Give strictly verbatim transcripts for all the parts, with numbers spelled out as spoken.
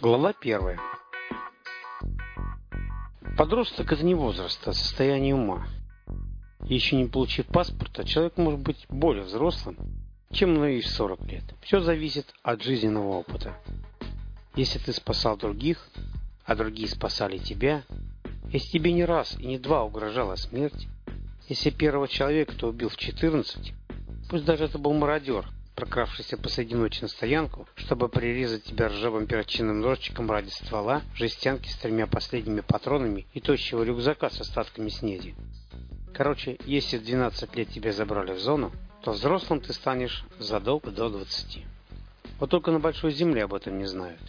Глава первая. Подросток – это не возраст, а состояние ума. Еще не получив паспорта, человек может быть более взрослым, чем на и в сорок лет. Все зависит от жизненного опыта. Если ты спасал других, а другие спасали тебя, если тебе не раз и не два угрожала смерть, если первого человека ты убил в четырнадцать, пусть даже это был мародер, прокравшийся посреди ночи на стоянку, чтобы прирезать тебя ржавым перочинным ножичком ради ствола, жестянки с тремя последними патронами и тощего рюкзака с остатками снеди. Короче, если в двенадцать лет тебя забрали в зону, то взрослым ты станешь задолго до двадцати. Вот только на большой земле об этом не знают.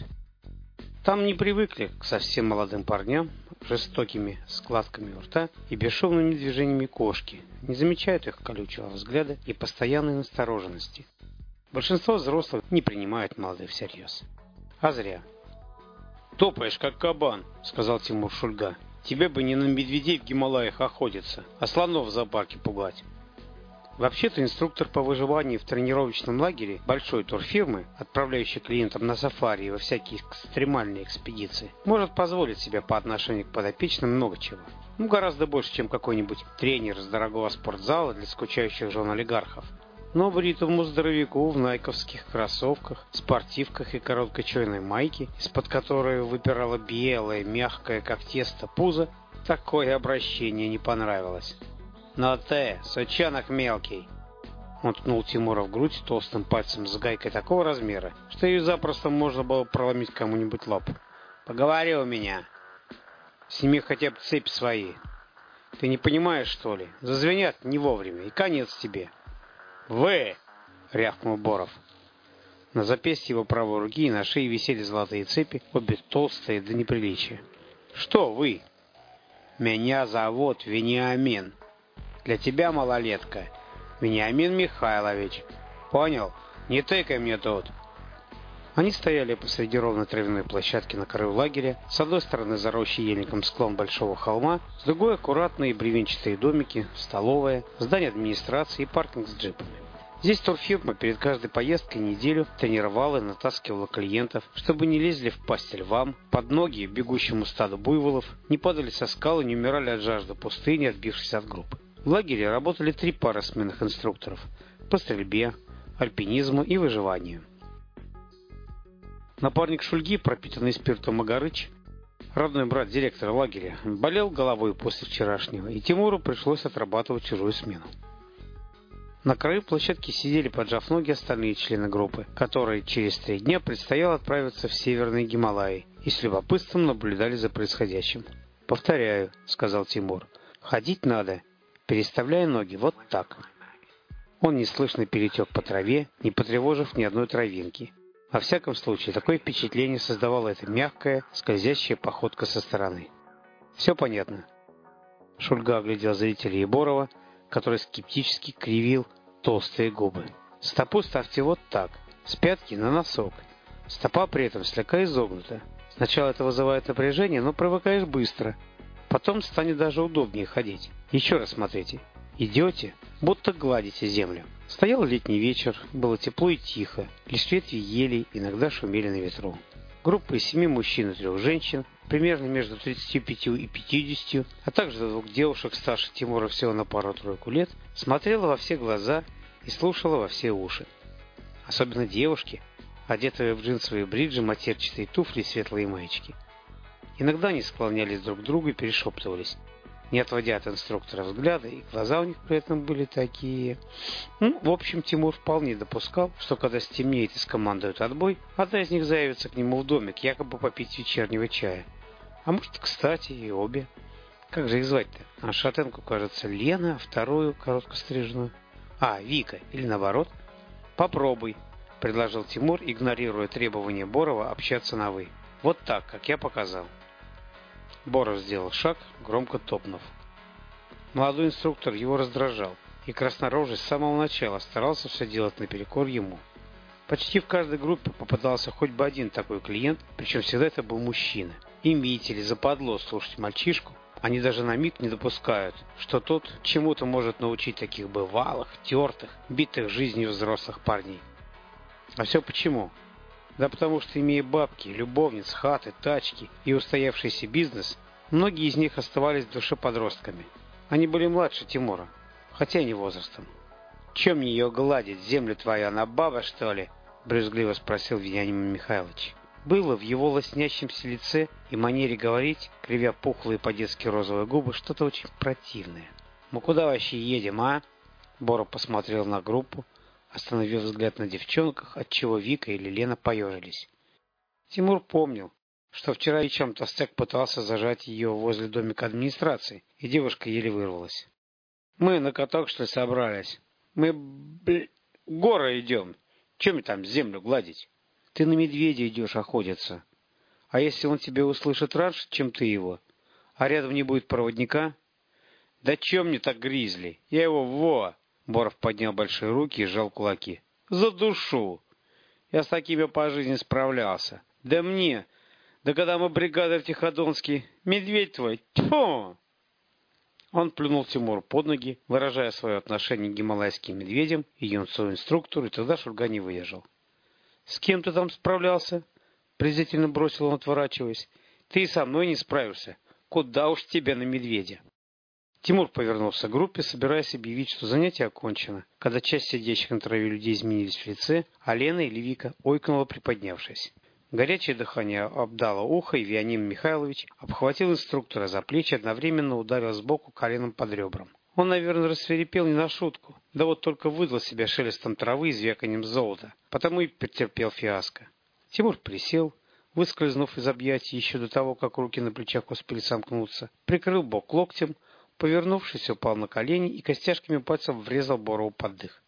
Там не привыкли к совсем молодым парням, жестокими складками у рта и бесшумными движениями кошки, не замечают их колючего взгляда и постоянной настороженности. Большинство взрослых не принимают молодых всерьез. А зря. «Топаешь, как кабан», — сказал Тимур Шульга. «Тебе бы не на медведей в Гималаях охотиться, а слонов в зоопарке пугать». Вообще-то инструктор по выживанию в тренировочном лагере большой турфирмы, отправляющий клиентам на сафари и во всякие экстремальные экспедиции, может позволить себе по отношению к подопечным много чего. Ну, гораздо больше, чем какой-нибудь тренер из дорогого спортзала для скучающих жен олигархов. Но бритому здоровяку в найковских кроссовках, спортивках и короткой чойной майке, из-под которой выпирало белое, мягкое, как тесто, пузо, такое обращение не понравилось. «Но ты, сучонок мелкий!» Он ткнул Тимура в грудь толстым пальцем с гайкой такого размера, что ее запросто можно было проломить кому-нибудь лоб. «Поговори у меня. Сними хотя бы цепи свои. Ты не понимаешь, что ли? Зазвенят не вовремя, и конец тебе». «Вы!» — рявкнул Боров. На запястье его правой руки и на шее висели золотые цепи, обе толстые до неприличия. «Что вы?» «Меня зовут Вениамин. Для тебя, малолетка, Вениамин Михайлович. Понял? Не тыкай мне тут». Они стояли посреди ровной травяной площадки на краю лагеря, с одной стороны заросший ельником склон большого холма, с другой аккуратные бревенчатые домики, столовая, здание администрации и паркинг с джипами. Здесь турфирма перед каждой поездкой неделю тренировала и натаскивала клиентов, чтобы не лезли в пасть львам, под ноги бегущему стаду буйволов, не падали со скал и не умирали от жажды пустыни, отбившись от группы. В лагере работали три пары сменных инструкторов по стрельбе, альпинизму и выживанию. Напарник Шульги, пропитанный спиртом Магарыч, родной брат директора лагеря, болел головой после вчерашнего, и Тимуру пришлось отрабатывать чужую смену. На краю площадки сидели, поджав ноги, остальные члены группы, которые через три дня предстояло отправиться в северные Гималаи, и с любопытством наблюдали за происходящим. «Повторяю», — сказал Тимур, — «ходить надо, переставляя ноги вот так». Он неслышно перетек по траве, не потревожив ни одной травинки. Во всяком случае, такое впечатление создавала эта мягкая, скользящая походка со стороны. «Все понятно». Шульга оглядел зрителей Еборова, который скептически кривил толстые губы. «Стопу ставьте вот так, с пятки на носок. Стопа при этом слегка изогнута. Сначала это вызывает напряжение, но привыкаешь быстро. Потом станет даже удобнее ходить. Еще раз смотрите. Идете, будто гладите землю». Стоял летний вечер, было тепло и тихо, лишь ветви елей иногда шумели на ветру. Группа из семи мужчин и трех женщин, примерно между тридцатью пятью и пятьюдесятью, а также двух девушек старше Тимура всего на пару-тройку лет, смотрела во все глаза и слушала во все уши. Особенно девушки, одетые в джинсовые бриджи, матерчатые туфли и светлые маечки. Иногда они склонялись друг к другу и перешептывались, не отводя от инструктора взгляда, и глаза у них при этом были такие... Ну, в общем, Тимур вполне допускал, что когда стемнеет и скомандуют отбой, одна из них заявится к нему в домик, якобы попить вечернего чая. А может, кстати, и обе. Как же их звать-то? А шатенку, кажется, Лена, а вторую короткостриженную. А, Вика, или наоборот. «Попробуй», — предложил Тимур, игнорируя требования Борова общаться на «вы». «Вот так, как я показал». Боров сделал шаг, громко топнув. Молодой инструктор его раздражал, и краснорожий с самого начала старался все делать наперекор ему. Почти в каждой группе попадался хоть бы один такой клиент, причем всегда это был мужчина. Им, видите ли, западло слушать мальчишку, они даже на миг не допускают, что тот чему-то может научить таких бывалых, тертых, битых жизнью взрослых парней. А все почему? Да потому что, имея бабки, любовниц, хаты, тачки и устоявшийся бизнес, многие из них оставались в душе подростками. Они были младше Тимура, хотя и не возрастом. «Чем мне ее гладить, землю твою, она баба, что ли?» — брюзгливо спросил Вениамин Михайлович. Было в его лоснящемся лице и манере говорить, кривя пухлые по-детски розовые губы, что-то очень противное. «Мы куда вообще едем, а?» Боров посмотрел на группу, остановив взгляд на девчонках, отчего Вика или Лена поежились. Тимур помнил, что вчера вечером толстяк пытался зажать ее возле домика администрации, и девушка еле вырвалась. «Мы на каток, что ли, собрались? Мы, бля, горы идем. Чем мне там землю гладить? Ты на медведя идешь охотиться. А если он тебя услышит раньше, чем ты его, а рядом не будет проводника? Да чем мне так гризли? Я его во!» Боров поднял большие руки и сжал кулаки. «За душу! Я с такими по жизни справлялся. Да мне! Да когда мы бригадой в Тиходонске, медведь твой, тьфу!» Он плюнул Тимуру под ноги, выражая свое отношение к гималайским медведям и юнцу-инструктору, и тогда Шульга не выдержал. «С кем ты там справлялся?» — презрительно бросил он, отворачиваясь. «Ты и со мной не справишься. Куда уж тебе на медведя?» Тимур повернулся к группе, собираясь объявить, что занятие окончено, когда часть сидящих на траве людей изменились в лице, а Лена или Вика ойкнула, приподнявшись. Горячее дыхание обдало ухо, и Вениамин Михайлович обхватил инструктора за плечи, одновременно ударил сбоку коленом под ребром. Он, наверное, рассвирепел не на шутку, да вот только выдал себя шелестом травы и звяканием золота, потому и претерпел фиаско. Тимур присел, выскользнув из объятий еще до того, как руки на плечах успели сомкнуться, прикрыл бок локтем, повернувшись, упал на колени и костяшками пальцев врезал Борову под дых.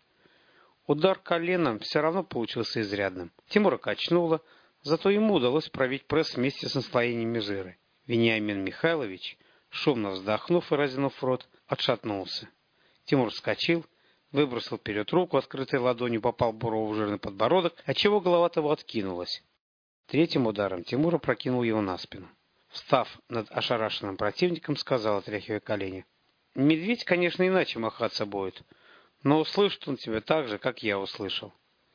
Удар коленом все равно получился изрядным. Тимура качнуло, зато ему удалось пробить пресс вместе с наслоениями жира. Вениамин Михайлович, шумно вздохнув и разинув рот, отшатнулся. Тимур вскочил, выбросил вперед руку, открытой ладонью попал Борову в жирный подбородок, отчего голова того откинулась. Третьим ударом Тимур опрокинул его на спину. Встав над ошарашенным противником, сказал, отряхивая колени: «Медведь, конечно, иначе махаться будет, но услышит он тебя так же, как я услышал.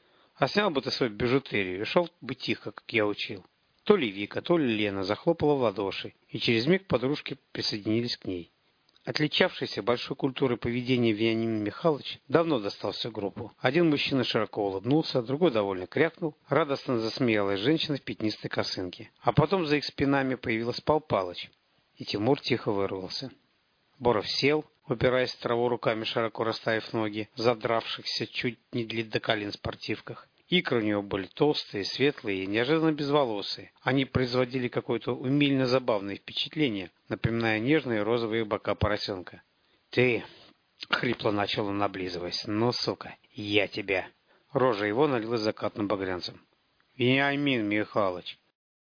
А снял бы ты свою бижутерию и шел бы тихо, как я учил». То ли Вика, то ли Лена захлопала в ладоши, и через миг подружки присоединились к ней. Отличавшийся большой культурой поведения Вениамин Михайлович давно достал всю группу. Один мужчина широко улыбнулся, другой довольно крякнул, радостно засмеялась женщина в пятнистой косынке. А потом за их спинами появился Пал Палыч, и Тимур тихо вырвался. Боров сел, упираясь в траву руками, широко расставив ноги, задравшихся чуть не до колен спортивках. Икры у него были толстые, светлые и неожиданно безволосые. Они производили какое-то умильно забавное впечатление, напоминая нежные розовые бока поросенка. «Ты!» — хрипло начал он, облизываясь. «Ну, сука, я тебя!» Рожа его налилась закатным багрянцем. «Вениамин Михайлович!»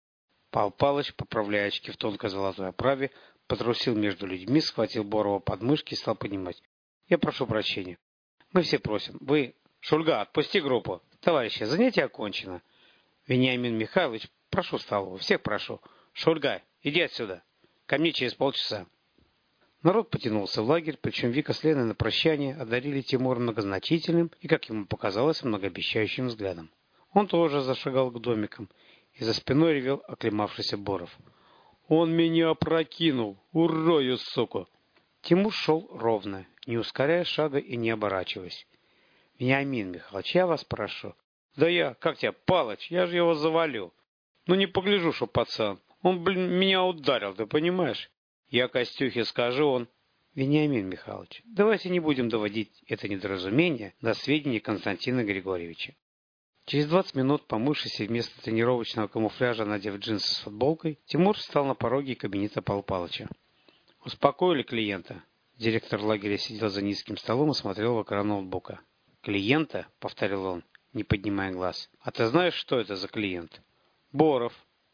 Пал Палыч, поправляя очки в тонкой золотой оправе, потрусил между людьми, схватил Борова под мышки и стал поднимать. «Я прошу прощения. Мы все просим. Вы... Шульга, отпусти группу. Товарищи, занятие окончено. Вениамин Михайлович, прошу в столовую. Всех прошу. Шульга, иди отсюда. Ко мне через полчаса». Народ потянулся в лагерь, причем Вика с Леной на прощание одарили Тимура многозначительным и, как ему показалось, многообещающим взглядом. Он тоже зашагал к домикам, и за спиной ревел оклемавшийся Боров. «Он меня опрокинул! Урою, суку!» Тимур шел ровно, не ускоряя шага и не оборачиваясь. «Вениамин Михайлович, я вас прошу». «Да я, как тебя, Палыч, я же его завалю. Ну не погляжу, что пацан. Он, блин, меня ударил, ты понимаешь? Я Костюхе скажу, он...» «Вениамин Михайлович, давайте не будем доводить это недоразумение до сведения Константина Григорьевича». Через двадцать минут, помывшись и вместо тренировочного камуфляжа надев джинсы с футболкой, Тимур встал на пороге кабинета Павла Павловича. «Успокоили клиента?» Директор лагеря сидел за низким столом и смотрел в экран ноутбука. «Клиента?» — повторил он, не поднимая глаз. «А ты знаешь, что это за клиент?» «Боров».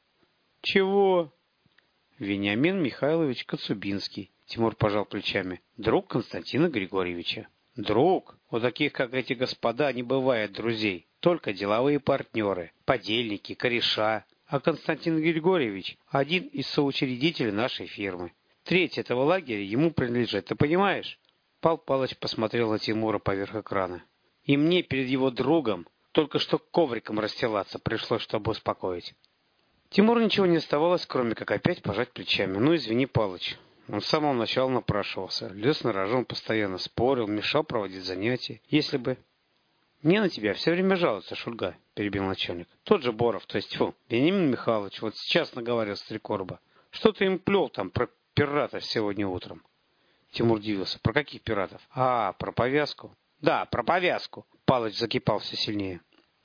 «Чего?» «Вениамин Михайлович Коцубинский». Тимур пожал плечами. «Друг Константина Григорьевича». «Друг? У таких, как эти господа, не бывает друзей. Только деловые партнеры, подельники, кореша. А Константин Григорьевич – один из соучредителей нашей фирмы. Треть этого лагеря ему принадлежит, ты понимаешь?» Пал Палыч посмотрел на Тимура поверх экрана. «И мне перед его другом Только что ковриком расстилаться пришлось, чтобы успокоить. Тимуру ничего не оставалось, кроме как опять пожать плечами. Ну, извини, Палыч. Он с самого начала напрашивался. Лез на рожон, постоянно спорил, мешал проводить занятия. Если бы... «Мне на тебя все время жалуются, Шульга», — перебил начальник. «Тот же Боров, то есть, тьфу, Вениамин Михайлович, вот сейчас наговорил с Трикорба. Что ты им плел там про пиратов сегодня утром?» Тимур удивился. «Про каких пиратов?» «А, про повязку». «Да, про повязку». Палыч закипал все сильнее.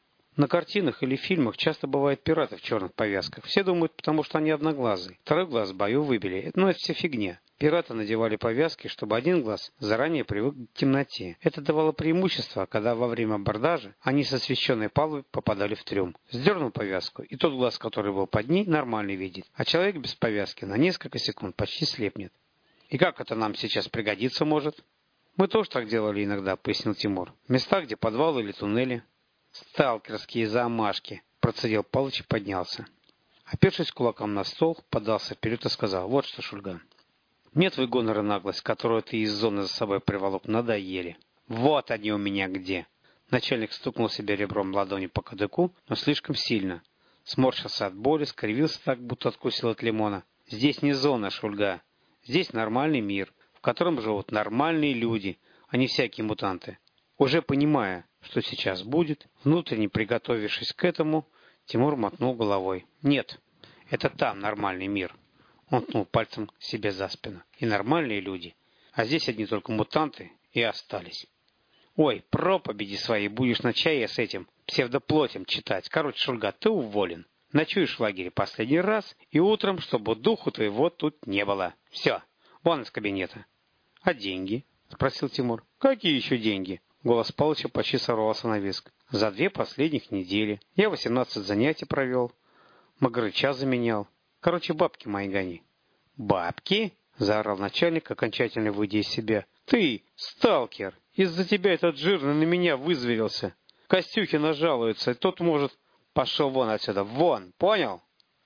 На картинах или фильмах часто бывают пираты в черных повязках. Все думают, потому что они одноглазые. Второй глаз в бою выбили. Но это все фигня. Пираты надевали повязки, чтобы один глаз заранее привык к темноте. Это давало преимущество, когда во время абордажа они с освещенной палубы попадали в трюм. Сдернул повязку, и тот глаз, который был под ней, нормально видит. А человек без повязки на несколько секунд почти слепнет. И как это нам сейчас пригодится может? Мы тоже так делали иногда, пояснил Тимур. В местах, где подвалы или туннели. «Сталкерские замашки», — процедил Палыч и поднялся. Опершись кулаком на стол, подался вперед и сказал: «Вот что, Шульга, мне твой гонор и наглость, которую ты из зоны за собой приволок, надоели. Вот они у меня где!» Начальник стукнул себе ребром ладони по кадыку, но слишком сильно. Сморщился от боли, скривился так, будто откусил от лимона. «Здесь не зона, Шульга. Здесь нормальный мир, в котором живут нормальные люди, а не всякие мутанты». Уже понимая, что сейчас будет, внутренне приготовившись к этому, Тимур мотнул головой. «Нет, это там нормальный мир». Он ткнул пальцем себе за спину. «И нормальные люди. А здесь одни только мутанты и остались. Ой, проповеди свои будешь на чае с этим псевдоплотем читать. Короче, Шульга, ты уволен. Ночуешь в лагере последний раз, и утром, чтобы духу твоего тут не было. Все, вон из кабинета». «А деньги?» — спросил Тимур. «Какие еще деньги?» Голос Палыча почти сорвался на визг. «За две последних недели. Я восемнадцать занятий провел. Магрыча заменял. Короче, бабки мои гони». «Бабки?» — заорал начальник, окончательно выйдя из себя. «Ты, сталкер! Из-за тебя этот жирный на меня вызверился. Костюхина жалуется, и тот может... Пошел вон отсюда, вон, понял?»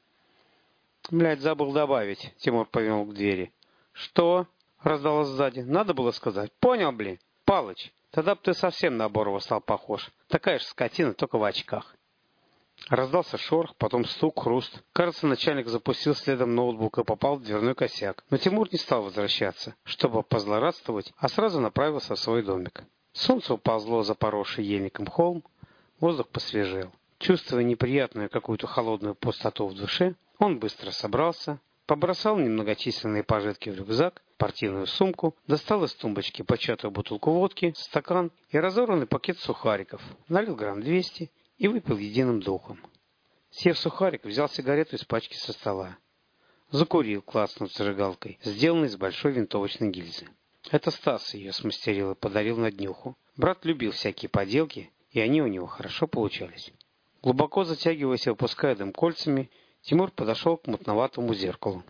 «Блядь, забыл добавить», — Тимур повернул к двери. «Что?» — раздалось сзади. «Надо было сказать. Понял, блин? Палыч, тогда бы ты совсем на Борова стал похож. Такая же скотина, только в очках». Раздался шорох, потом стук, хруст. Кажется, начальник запустил следом ноутбук и попал в дверной косяк. Но Тимур не стал возвращаться, чтобы позлорадствовать, а сразу направился в свой домик. Солнце уползло за поросший ельником холм, воздух посвежел. Чувствуя неприятную какую-то холодную пустоту в душе, он быстро собрался, побросал немногочисленные пожитки в рюкзак, спортивную сумку, достал из тумбочки початую бутылку водки, стакан и разорванный пакет сухариков, налил грамм двести и выпил единым духом. Съев сухарик, взял сигарету из пачки со стола. Закурил, клацнув зажигалкой, сделанной из большой винтовочной гильзы. Это Стас ее смастерил и подарил на днюху. Брат любил всякие поделки, и они у него хорошо получались. Глубоко затягиваясь и выпуская дым кольцами, Тимур подошел к мутноватому зеркалу.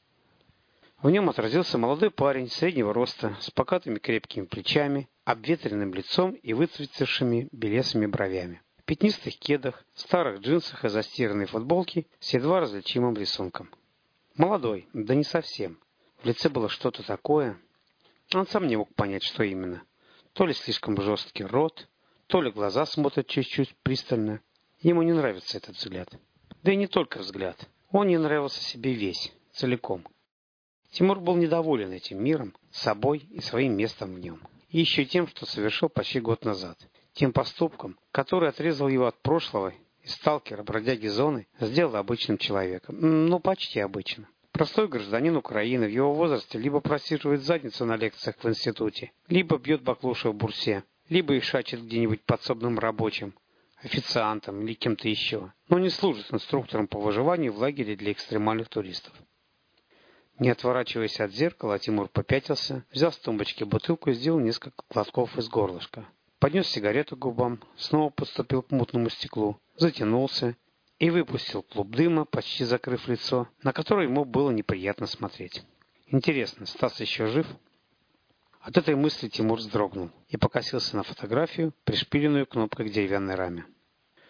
В нем отразился молодой парень среднего роста, с покатыми крепкими плечами, обветренным лицом и выцветшими белесыми бровями. В пятнистых кедах, старых джинсах и застиранной футболке с едва различимым рисунком. Молодой, да не совсем. В лице было что-то такое. Он сам не мог понять, что именно. То ли слишком жесткий рот, то ли глаза смотрят чуть-чуть пристально. Ему не нравится этот взгляд. Да и не только взгляд. Он не нравился себе весь, целиком. Тимур был недоволен этим миром, собой и своим местом в нем. И еще тем, что совершил почти год назад. Тем поступком, который отрезал его от прошлого, и сталкера, бродяги зоны, сделал обычным человеком. Ну, почти обычным. Простой гражданин Украины в его возрасте либо просиживает задницу на лекциях в институте, либо бьет баклуши в бурсе, либо их шачет где-нибудь подсобным рабочим, официантом или кем-то еще, но не служит инструктором по выживанию в лагере для экстремальных туристов. Не отворачиваясь от зеркала, Тимур попятился, взял с тумбочки бутылку и сделал несколько глотков из горлышка. Поднес сигарету к губам, снова подступил к мутному стеклу, затянулся и выпустил клуб дыма, почти закрыв лицо, на которое ему было неприятно смотреть. Интересно, Стас еще жив? От этой мысли Тимур вздрогнул и покосился на фотографию, пришпиленную кнопкой к деревянной раме.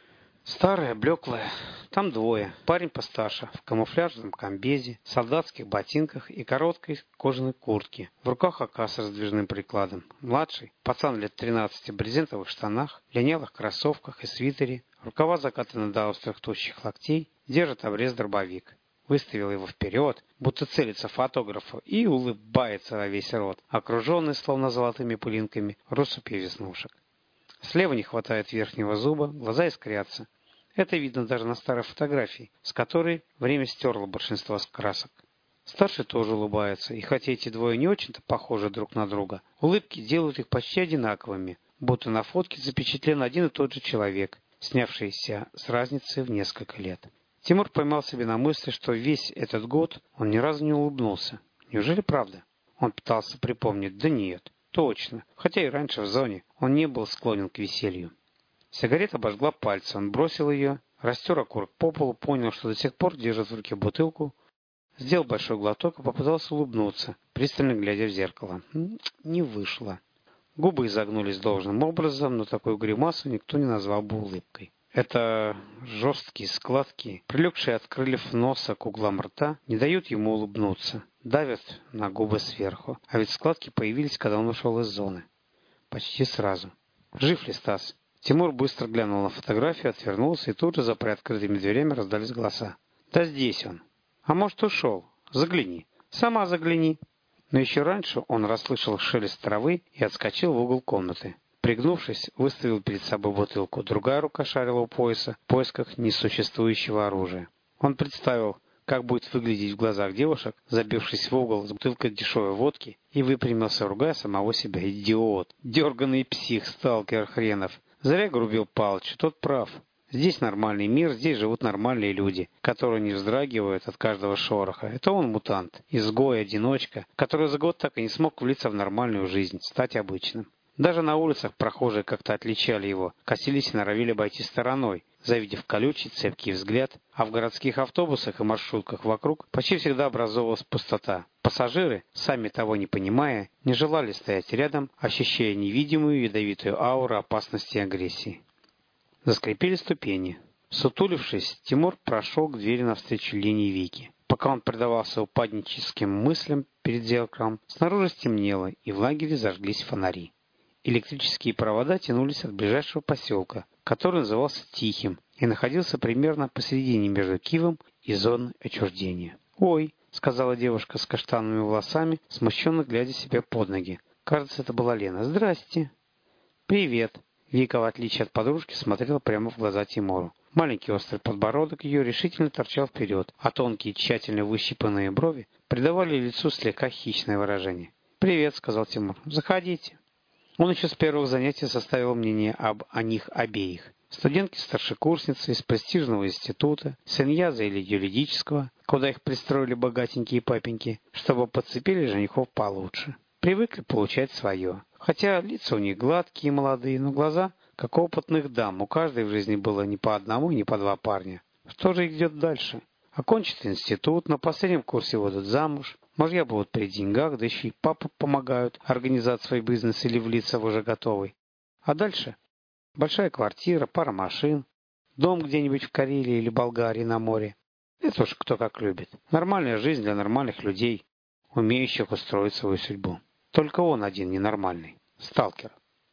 Старая, блеклая. Там двое. Парень постарше, в камуфляжном комбезе, солдатских ботинках и короткой кожаной куртке. В руках А К с раздвижным прикладом. Младший, пацан лет тринадцати, в брезентовых штанах, линялых кроссовках и свитере. Рукава закатаны до острых тощих локтей, держит обрез-дробовик. Выставил его вперед, будто целится фотографу, и улыбается во весь рот, окруженный, словно золотыми пылинками, россыпью веснушек. Слева не хватает верхнего зуба, глаза искрятся. Это видно даже на старой фотографии, с которой время стерло большинство красок. Старший тоже улыбается, и хотя эти двое не очень-то похожи друг на друга, улыбки делают их почти одинаковыми, будто на фотке запечатлен один и тот же человек, снявшийся с разницей в несколько лет. Тимур поймал себя на мысли, что весь этот год он ни разу не улыбнулся. Неужели правда? Он пытался припомнить, да нет. Точно, хотя и раньше в зоне он не был склонен к веселью. Сигарета обожгла пальцы, он бросил ее, растер окурок по полу, понял, что до сих пор держит в руке бутылку, сделал большой глоток и попытался улыбнуться, пристально глядя в зеркало. Не вышло. Губы изогнулись должным образом, но такую гримасу никто не назвал бы улыбкой. Это жесткие складки, прилегшие от крыльев носа к углам рта, не дают ему улыбнуться, давят на губы сверху. А ведь складки появились, когда он ушел из зоны. Почти сразу. Жив ли Стас? Тимур быстро глянул на фотографию, отвернулся, и тут же за приоткрытыми дверями раздались голоса. Да здесь он. А может, ушел? Загляни. Сама загляни. Но еще раньше он расслышал шелест травы и отскочил в угол комнаты. Пригнувшись, выставил перед собой бутылку. Другая рука шарила у пояса в поисках несуществующего оружия. Он представил, как будет выглядеть в глазах девушек, забившись в угол с бутылкой дешевой водки, и выпрямился, ругая самого себя. Идиот! Дерганый псих, сталкер хренов! Зря грубил Палычу, тот прав. Здесь нормальный мир, здесь живут нормальные люди, которые не вздрагивают от каждого шороха. Это он мутант, изгой, одиночка, который за год так и не смог влиться в нормальную жизнь, стать обычным. Даже на улицах прохожие как-то отличали его, косились и норовили обойти стороной, завидев колючий, цепкий взгляд, а в городских автобусах и маршрутках вокруг почти всегда образовалась пустота. Пассажиры, сами того не понимая, не желали стоять рядом, ощущая невидимую ядовитую ауру опасности и агрессии. Заскрипели ступени. Сутулившись, Тимур прошел к двери навстречу Лене и Вике. Пока он предавался упадническим мыслям перед зеркалом, снаружи стемнело, и в лагере зажглись фонари. Электрические провода тянулись от ближайшего поселка, который назывался Тихим и находился примерно посередине между Киевом и зоной отчуждения. «Ой», — сказала девушка с каштановыми волосами, смущенно глядя себе под ноги. Кажется, это была Лена. «Здрасте». «Привет». Вика, в отличие от подружки, смотрела прямо в глаза Тимуру. Маленький острый подбородок ее решительно торчал вперед, а тонкие, тщательно выщипанные брови придавали лицу слегка хищное выражение. «Привет», — сказал Тимур. «Заходите». Он еще с первых занятий составил мнение об о них обеих. Студентки-старшекурсницы из престижного института, с Иньяза или юридического, куда их пристроили богатенькие папеньки, чтобы подцепили женихов получше. Привыкли получать свое. Хотя лица у них гладкие и молодые, но глаза, как опытных дам, у каждой в жизни было не по одному, не по два парня. Что же их ждет дальше? Окончат институт, на последнем курсе выйдут замуж. Мужья будут при деньгах, да еще и папа помогают организовать свой бизнес или влиться в уже готовый. А дальше? Большая квартира, пара машин, дом где-нибудь в Карелии или Болгарии на море. Это уж кто как любит. Нормальная жизнь для нормальных людей, умеющих устроить свою судьбу. Только он один ненормальный. Сталкер.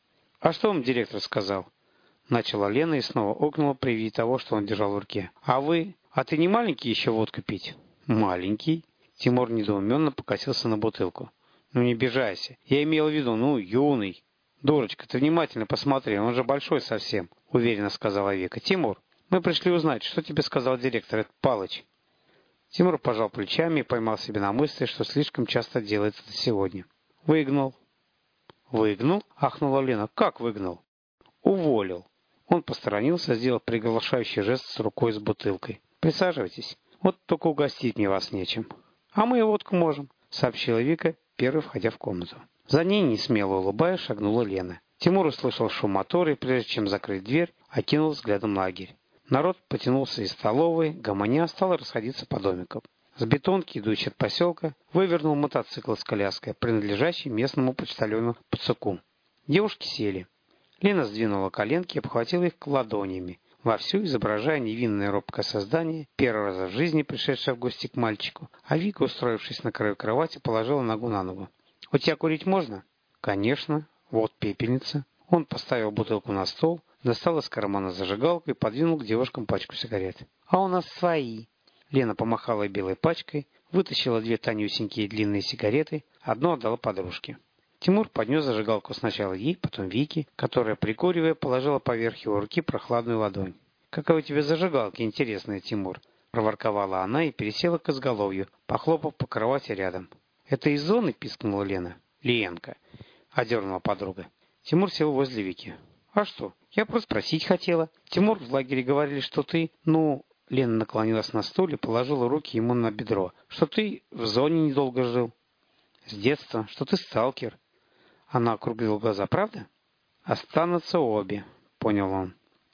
«А что вам директор сказал?» Начала Лена и снова окнула при виде того, что он держал в руке. «А вы? А ты не маленький еще водку пить?» «Маленький?» Тимур недоуменно покосился на бутылку. «Ну не обижайся. Я имел в виду, ну, юный». «Дурочка, ты внимательно посмотри, он же большой совсем», — уверенно сказала Вика. «Тимур, мы пришли узнать, что тебе сказал директор, этот Палыч». Тимур пожал плечами и поймал себя на мысли, что слишком часто делает это сегодня. «Выгнал». «Выгнал?» — ахнула Лена. «Как выгнал?» «Уволил». Он посторонился, сделал приглашающий жест с рукой с бутылкой. «Присаживайтесь. Вот только угостить мне вас нечем». «А мы и водку можем», — сообщила Вика, первой входя в комнату. За ней, несмело улыбаясь, шагнула Лена. Тимур услышал шум мотора и, прежде чем закрыть дверь, окинул взглядом лагерь. Народ потянулся из столовой, гомоня стал расходиться по домикам. С бетонки, идущей от поселка, вывернул мотоцикл с коляской, принадлежащий местному почтальону Пацаку. Девушки сели. Лена сдвинула коленки и обхватила их ладонями, вовсю изображая невинное робкое создание, первый раз в жизни пришедшее в гости к мальчику, а Вика, устроившись на краю кровати, положила ногу на ногу. «У тебя курить можно?» «Конечно. Вот пепельница». Он поставил бутылку на стол, достал из кармана зажигалку и подвинул к девушкам пачку сигарет. «А у нас свои». Лена помахала белой пачкой, вытащила две тонюсенькие длинные сигареты, одну отдала подружке. Тимур поднес зажигалку сначала ей, потом Вике, которая, прикуривая, положила поверх его руки прохладную ладонь. «Какая у тебя зажигалка интересная, Тимур!» — проворковала она и пересела к изголовью, похлопав по кровати рядом. «Это из зоны?» — пискнула Лена. «Ленка!» — одернула подруга. Тимур сел возле Вики. «А что? Я просто спросить хотела. Тимур, в лагере говорили, что ты, ну...» Лена наклонилась на стуле и положила руки ему на бедро. «Что ты в зоне недолго жил. С детства. Что ты сталкер». Она округлила глаза. «Правда?» «Останутся обе», — понял он.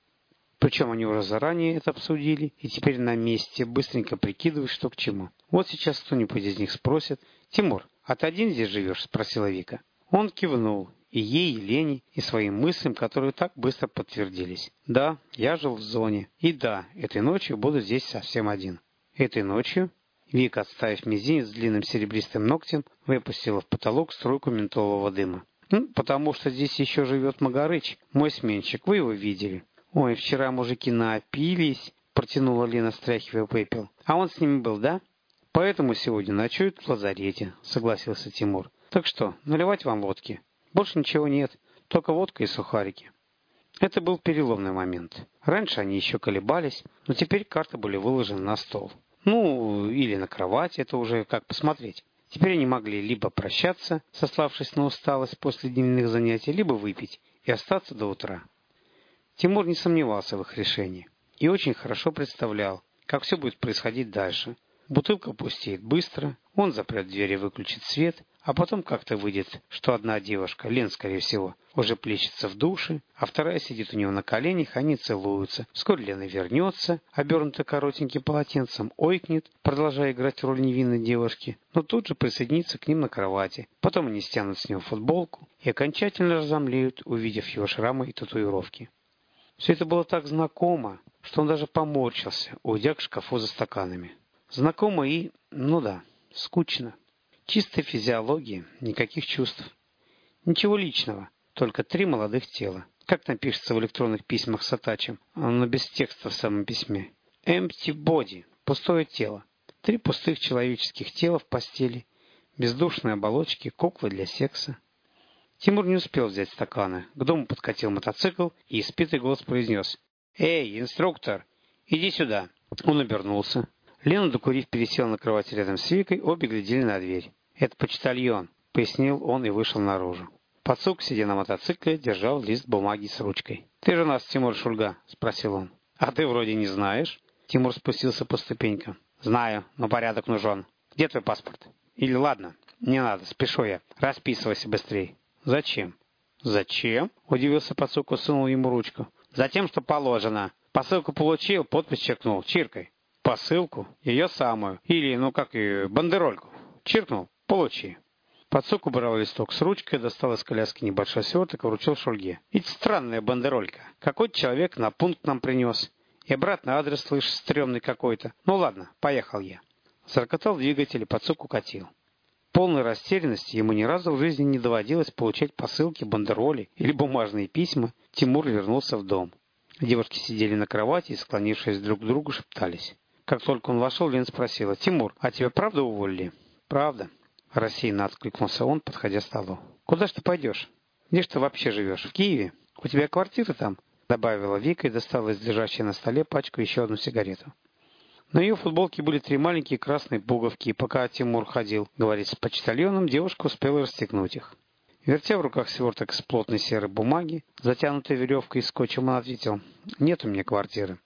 Причем они уже заранее это обсудили, и теперь на месте быстренько прикидывают, что к чему. Вот сейчас кто-нибудь из них спросит. «Тимур, а ты один здесь живешь?» — спросила Вика. Он кивнул. И ей, и Лене, и своим мыслям, которые так быстро подтвердились. «Да, я жил в зоне. И да, этой ночью буду здесь совсем один». «Этой ночью?» Вика, отставив мизинец с длинным серебристым ногтем, выпустила в потолок струйку ментолового дыма. «Ну, потому что здесь еще живет Магарыч, мой сменщик. Вы его видели». «Ой, вчера мужики напились», — протянула Лена, стряхивая пепел. «А он с ними был, да?» «Поэтому сегодня ночует в лазарете», — согласился Тимур. «Так что, наливать вам водки?» «Больше ничего нет, только водка и сухарики». Это был переломный момент. Раньше они еще колебались, но теперь карты были выложены на стол. Ну, или на кровать, это уже как посмотреть. Теперь они могли либо прощаться, сославшись на усталость после дневных занятий, либо выпить и остаться до утра. Тимур не сомневался в их решении и очень хорошо представлял, как все будет происходить дальше. Бутылка пустеет быстро, он запрет дверь и выключит свет, а потом как-то выйдет, что одна девушка, Лен, скорее всего, уже плещется в душе, а вторая сидит у него на коленях, они целуются. Вскоре Лена вернется, обернутая коротеньким полотенцем, ойкнет, продолжая играть роль невинной девушки, но тут же присоединится к ним на кровати. Потом они стянут с него футболку и окончательно разомлеют, увидев его шрамы и татуировки. Все это было так знакомо, что он даже поморщился, уйдя к шкафу за стаканами. Знакомо и, ну да, скучно. Чистая физиология, никаких чувств. Ничего личного, только три молодых тела. Как напишется в электронных письмах с Атачем, но без текста в самом письме. Empty body, пустое тело. Три пустых человеческих тела в постели, бездушные оболочки, куклы для секса. Тимур не успел взять стаканы. К дому подкатил мотоцикл, и испитый голос произнес: «Эй, инструктор, иди сюда!» Он обернулся. Лена, докурив, пересела на кровати рядом с Викой, обе глядели на дверь. «Это почтальон», — пояснил он и вышел наружу. Пацук, сидя на мотоцикле, держал лист бумаги с ручкой. «Ты же нас, Тимур Шульга?» — спросил он. «А ты вроде не знаешь». Тимур спустился по ступенькам. «Знаю, но порядок нужен. Где твой паспорт?» «Или ладно, не надо, спешу я. Расписывайся быстрей». «Зачем?» «Зачем?» — удивился Пацук и сунул ему ручку. «Затем, что положено. Посылку получил, подпись черкнул. Чиркой». «Посылку? Ее самую. Или, ну как ее, бандерольку. Чиркнул? Получи». Пацук убрал листок с ручкой, достал из коляски небольшой сверток и вручил Шульге. «Ведь странная бандеролька. Какой-то человек на пункт нам принес. И обратный адрес, слышь, стрёмный какой-то. Ну ладно, поехал я». Зарокотал двигатель, и Пацук укатил. В полной растерянности, ему ни разу в жизни не доводилось получать посылки, бандероли или бумажные письма. Тимур вернулся в дом. Девушки сидели на кровати и, склонившись друг к другу, шептались. Как только он вошел, Лена спросила: «Тимур, а тебя правда уволили?» «Правда», — рассеянно откликнулся он, подходя к столу. «Куда ж ты пойдешь? Где ж ты вообще живешь? В Киеве? У тебя квартира там?» — добавила Вика и достала из лежащей на столе пачку еще одну сигарету. На ее футболке были три маленькие красные пуговки, и пока Тимур ходил говорить с почтальоном, девушка успела расстегнуть их. Вертя в руках сверток из плотной серой бумаги, затянутой веревкой и скотчем, он ответил: «Нет у меня квартиры».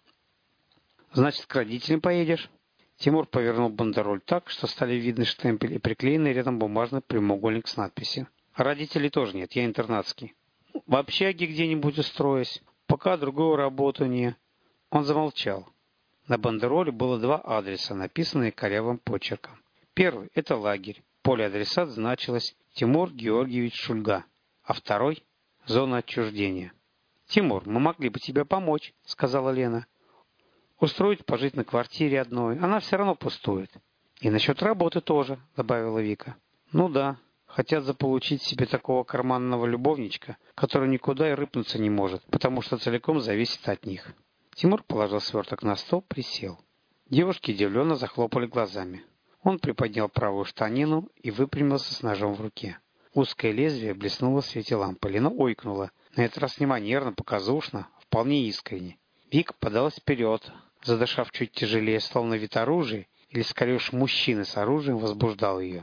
«Значит, к родителям поедешь?» Тимур повернул бандероль так, что стали видны штемпель и приклеенный рядом бумажный прямоугольник с надписью. «А родителей тоже нет, я интернатский». «В общаге где-нибудь устроюсь, пока другую работу не...» Он замолчал. На бандероле было два адреса, написанные корявым почерком. Первый — это лагерь. Поле адресат значилось «Тимур Георгиевич Шульга», а второй — зона отчуждения. «Тимур, мы могли бы тебе помочь», — сказала Лена. «Устроить пожить на квартире одной. Она все равно пустует». «И насчет работы тоже», — добавила Вика. «Ну да, хотят заполучить себе такого карманного любовничка, который никуда и рыпнуться не может, потому что целиком зависит от них». Тимур положил сверток на стол, присел. Девушки удивленно захлопали глазами. Он приподнял правую штанину и выпрямился с ножом в руке. Узкое лезвие блеснуло в свете лампы. Лена ойкнула. На этот раз не манерно, показушно, вполне искренне. Вика подалась вперед, задышав чуть тяжелее, словно вид оружия, или скорее уж мужчины с оружием возбуждал ее.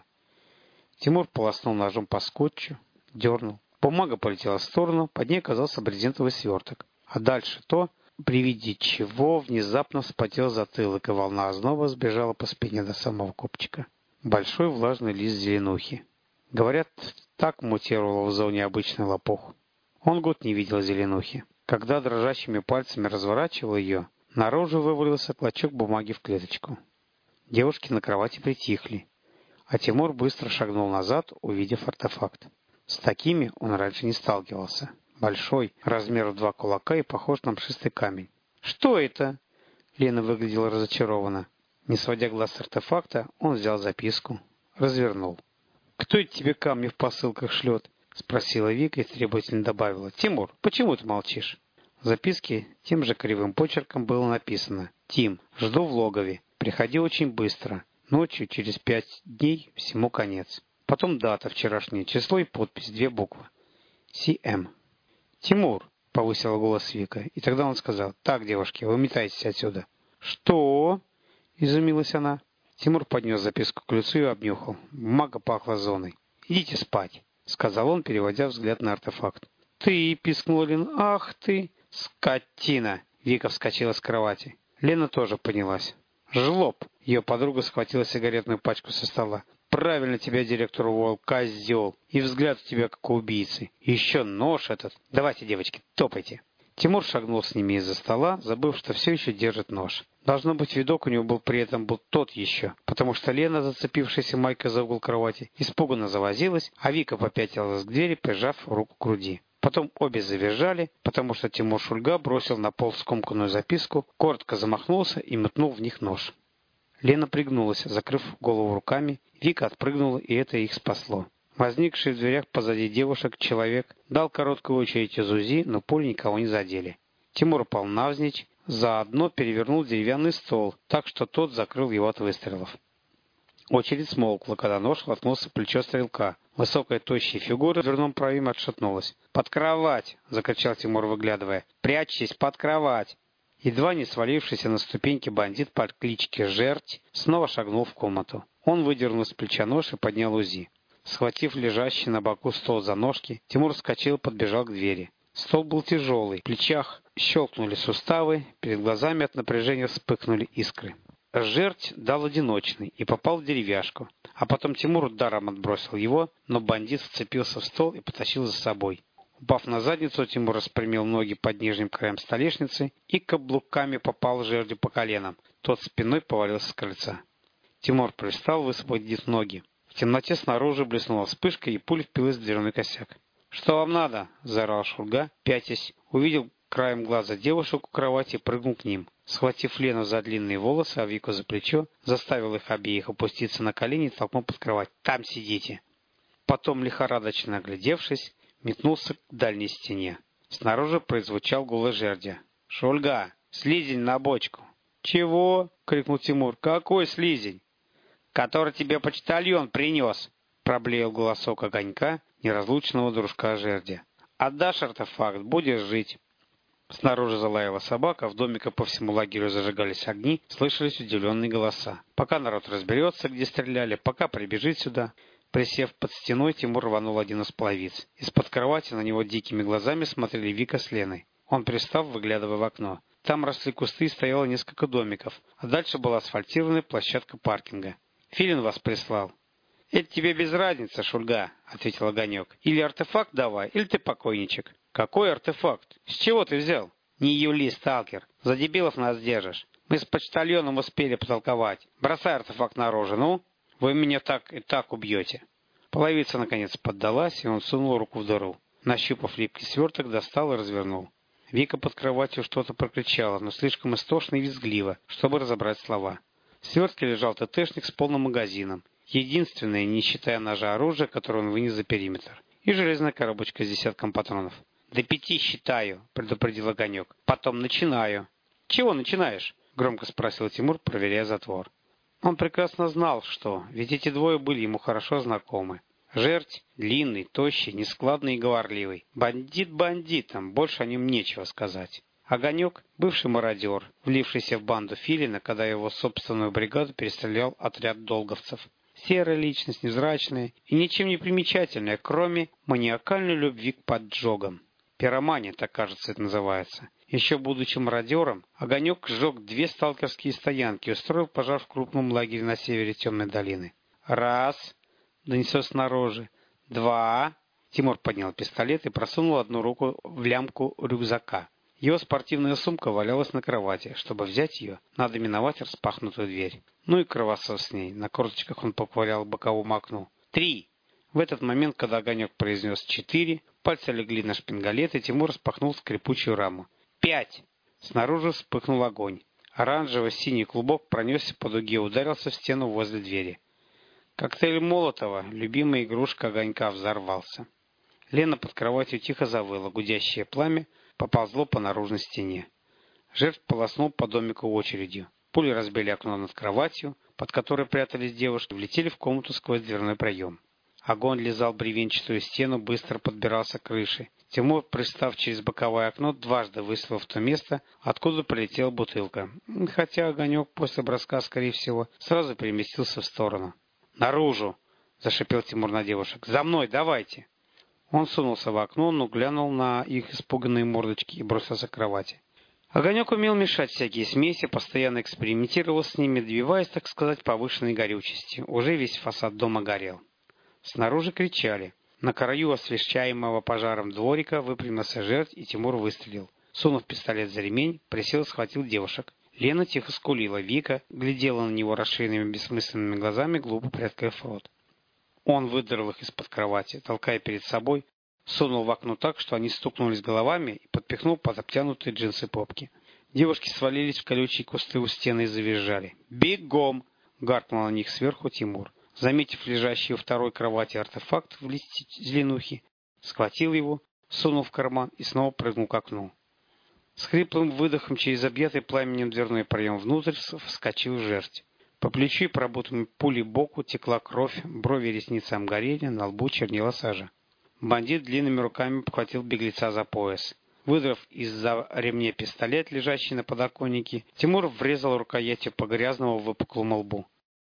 Тимур полоснул ножом по скотчу, дернул. Бумага полетела в сторону, под ней оказался брезентовый сверток. А дальше то, при виде чего внезапно вспотел затылок, и волна озноба сбежала по спине до самого копчика. Большой влажный лист зеленухи. Говорят, так мутировала в зоне обычный лопух. Он год не видел зеленухи. Когда дрожащими пальцами разворачивал ее, наружу вывалился клочок бумаги в клеточку. Девушки на кровати притихли, а Тимур быстро шагнул назад, увидев артефакт. С такими он раньше не сталкивался. Большой, размером два кулака и похож на мшистый камень. «Что это?» Лена выглядела разочарованно. Не сводя глаз с артефакта, он взял записку, развернул. «Кто это тебе камни в посылках шлет?» — спросила Вика и требовательно добавила. «Тимур, почему ты молчишь?» В записке тем же кривым почерком было написано: «Тим, жду в логове. Приходи очень быстро. Ночью через пять дней всему конец». Потом дата, вчерашнее число и подпись, две буквы. Си Эм. «Тимур», — повысила голос Вика, и тогда он сказал: «Так, девушки, вы метайтесь отсюда». «Что?» — изумилась она. Тимур поднес записку к лицу и обнюхал. Бумага пахла зоной. «Идите спать», — сказал он, переводя взгляд на артефакт. «Ты!» — пискнула Лена. «Ах ты! Скотина!» Вика вскочила с кровати. Лена тоже поднялась. «Жлоб!» — ее подруга схватила сигаретную пачку со стола. «Правильно тебя директор уволил, козел! И взгляд у тебя как у убийцы. Еще нож этот. Давайте, девочки, топайте!» Тимур шагнул с ними из-за стола, забыв, что все еще держит нож. Должно быть, видок у него был при этом был тот еще, потому что Лена, зацепившаяся майкой за угол кровати, испуганно завозилась, а Вика попятилась к двери, прижав руку к груди. Потом обе завизжали, потому что Тимур Шульга бросил на пол скомканную записку, коротко замахнулся и метнул в них нож. Лена пригнулась, закрыв голову руками. Вика отпрыгнула, и это их спасло. Возникший в дверях позади девушек человек дал короткую очередь из УЗИ, но пули никого не задели. Тимур упал навзничь, заодно перевернул деревянный стол, так что тот закрыл его от выстрелов. Очередь смолкла, когда нож воткнулся в плечо стрелка. Высокая тощая фигура в дверном проеме отшатнулась. «Под кровать!» — закричал Тимур, выглядывая. «Прячьтесь под кровать!» Едва не свалившийся на ступеньки бандит по кличке Жерть снова шагнул в комнату. Он выдернул с плеча нож и поднял УЗИ. Схватив лежащий на боку стол за ножки, Тимур вскочил и подбежал к двери. Стол был тяжелый, в плечах щелкнули суставы, перед глазами от напряжения вспыхнули искры. Жерть дал одиночный и попал в деревяшку, а потом Тимур ударом отбросил его, но бандит вцепился в стол и потащил за собой. Упав на задницу, Тимур распрямил ноги под нижним краем столешницы и каблуками попал жердю по коленам. Тот спиной повалился с крыльца. Тимур пристал, высвободив ноги. В темноте снаружи блеснула вспышка, и пуля впилась в дверной косяк. «Что вам надо?» — заорал Шульга, пятясь. Увидел краем глаза девушек у кровати и прыгнул к ним. Схватив Лену за длинные волосы, а Вику за плечо, заставил их обеих опуститься на колени и толкнул под кровать. «Там сидите!» Потом, лихорадочно оглядевшись, метнулся к дальней стене. Снаружи прозвучал голос жердя. «Шульга, слизень на бочку!» «Чего?» — крикнул Тимур. «Какой слизень?» «Который тебе почтальон принес!» — проблеял голосок огонька, неразлучного дружка жердя. «Отдашь артефакт, будешь жить!» Снаружи залаяла собака, в домике по всему лагерю зажигались огни, слышались удивленные голоса. Пока народ разберется, где стреляли, пока прибежит сюда. Присев под стеной, Тимур рванул один из половиц. Из-под кровати на него дикими глазами смотрели Вика с Леной. Он пристал, выглядывая в окно. Там росли кусты и стояло несколько домиков, а дальше была асфальтированная площадка паркинга. «Филин вас прислал». «Это тебе без разницы, Шульга», — ответил Огонек. «Или артефакт давай, или ты покойничек». «Какой артефакт? С чего ты взял?» «Не юли, сталкер. За дебилов нас держишь. Мы с почтальоном успели потолковать. Бросай артефакт на рожу, ну. Вы меня так и так убьете». Половица, наконец, поддалась, и он сунул руку в дыру. Нащупав липкий сверток, достал и развернул. Вика под кроватью что-то прокричала, но слишком истошно и визгливо, чтобы разобрать слова. В свертке лежал ТТшник с полным магазином. Единственное, не считая ножа, оружие, которое он вынес за периметр. И железная коробочка с десятком патронов. «До пяти считаю», — предупредил Огонек. «Потом начинаю». «Чего начинаешь?» — громко спросил Тимур, проверяя затвор. Он прекрасно знал, что, ведь эти двое были ему хорошо знакомы. Жерть, длинный, тощий, нескладный и говорливый. Бандит бандитом, больше о нем нечего сказать. Огонек, бывший мародер, влившийся в банду Филина, когда его собственную бригаду перестрелял отряд долговцев. Серая личность, невзрачная и ничем не примечательная, кроме маниакальной любви к поджогам. Пиромания, так кажется, это называется. Еще будучи мародером, Огонек сжег две сталкерские стоянки и устроил пожар в крупном лагере на севере Темной долины. «Раз!» — донеслось снаружи. «Два!» — Тимур поднял пистолет и просунул одну руку в лямку рюкзака. Его спортивная сумка валялась на кровати. Чтобы взять ее, надо миновать распахнутую дверь. Ну и кровосос с ней. На корточках он поковырял к боковому окну. «Три!» В этот момент, когда Огонек произнес «четыре», пальцы легли на шпингалет, и Тимур распахнул скрипучую раму. «Пять!» Снаружи вспыхнул огонь. Оранжево-синий клубок пронесся по дуге и ударился в стену возле двери. Коктейль Молотова, любимая игрушка Огонька, взорвался. Лена под кроватью тихо завыла, гудящее пламя поползло по наружной стене. Жертв полоснул по домику очередью. Пули разбили окно над кроватью, под которой прятались девушки, влетели в комнату сквозь дверной проем. Огонь лизал бревенчатую стену, быстро подбирался к крыше. Тимур, пристав через боковое окно, дважды выстрелил в то место, откуда прилетела бутылка. Хотя Огонек после броска, скорее всего, сразу переместился в сторону. «Наружу!» — зашипел Тимур на девушек. «За мной, давайте!» Он сунулся в окно, но глянул на их испуганные мордочки и бросился к кровати. Огонек умел мешать всякие смеси, постоянно экспериментировал с ними, добиваясь, так сказать, повышенной горючести. Уже весь фасад дома горел. Снаружи кричали. На краю освещаемого пожаром дворика выпрямился жертв, и Тимур выстрелил. Сунув пистолет за ремень, присел и схватил девушек. Лена тихо скулила. Вика глядела на него расширенными бессмысленными глазами, глупо приоткрыв рот. Он выдрал их из-под кровати, толкая перед собой, сунул в окно так, что они стукнулись головами, и подпихнул под обтянутые джинсы попки. Девушки свалились в колючие кусты у стены и завизжали. «Бегом!» — гаркнул на них сверху Тимур. Заметив лежащий у второй кровати артефакт в листе зеленухи, схватил его, сунул в карман и снова прыгнул к окну. С хриплым выдохом через объятый пламенем дверной проем внутрь вскочил жертв. По плечу и пробутому пулей боку текла кровь, брови и ресницы обгорели, на лбу чернела сажа. Бандит длинными руками похватил беглеца за пояс. Выдрав из-за ремня пистолет, лежащий на подоконнике, Тимур врезал рукоятью по грязному выпуклому лбу.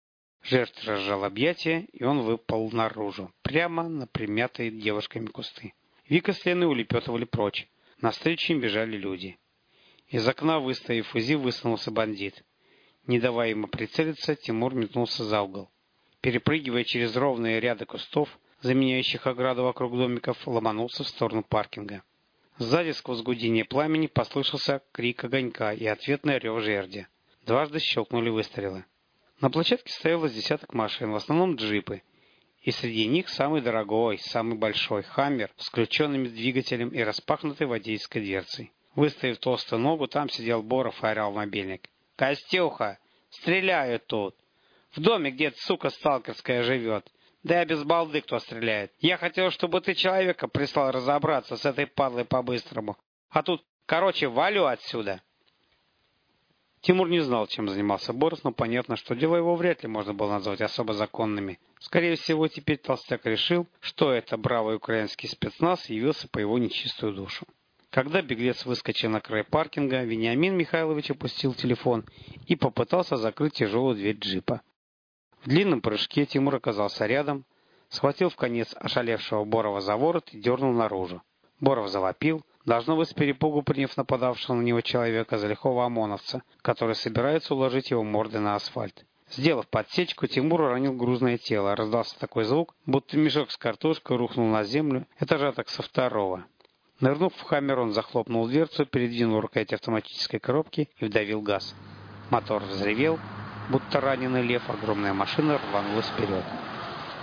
Жертв разжал объятия, и он выпал наружу, прямо на примятые девушками кусты. Вика с Леной улепетывали прочь. Навстречу им бежали люди. Из окна, выставив УЗИ, высунулся бандит. Не давая ему прицелиться, Тимур метнулся за угол. Перепрыгивая через ровные ряды кустов, заменяющих ограду вокруг домиков, ломанулся в сторону паркинга. Сзади, сквозь гудение пламени, послышался крик Огонька и ответный рев жерди. Дважды щелкнули выстрелы. На площадке стояло с десяток машин, в основном джипы. И среди них самый дорогой, самый большой «Хаммер» с включенным двигателем и распахнутой водительской дверцей. Выставив толстую ногу, там сидел Боров и орал в мобильник. «Костюха! Стреляют тут! В доме где-то сука сталкерская живет. Да я без балды, кто стреляет. Я хотел, чтобы ты человека прислал разобраться с этой падлой по-быстрому. А тут, короче, валю отсюда!» Тимур не знал, чем занимался Борис, но понятно, что дела его вряд ли можно было назвать особо законными. Скорее всего, теперь толстяк решил, что это бравый украинский спецназ явился по его нечистую душу. Когда беглец выскочил на край паркинга, Вениамин Михайлович опустил телефон и попытался закрыть тяжелую дверь джипа. В длинном прыжке Тимур оказался рядом, схватил в конец ошалевшего Борова за ворот и дернул наружу. Боров завопил, должно быть, с перепугу приняв нападавшего на него человека за лихого ОМОНовца, который собирается уложить его мордой на асфальт. Сделав подсечку, Тимур уронил грузное тело. Раздался такой звук, будто мешок с картошкой рухнул на землю, этажа так со второго. Нырнув в «Хаммер», он захлопнул дверцу, передвинул рукоять автоматической коробки и вдавил газ. Мотор взревел, будто раненый лев, огромная машина рванулась вперед.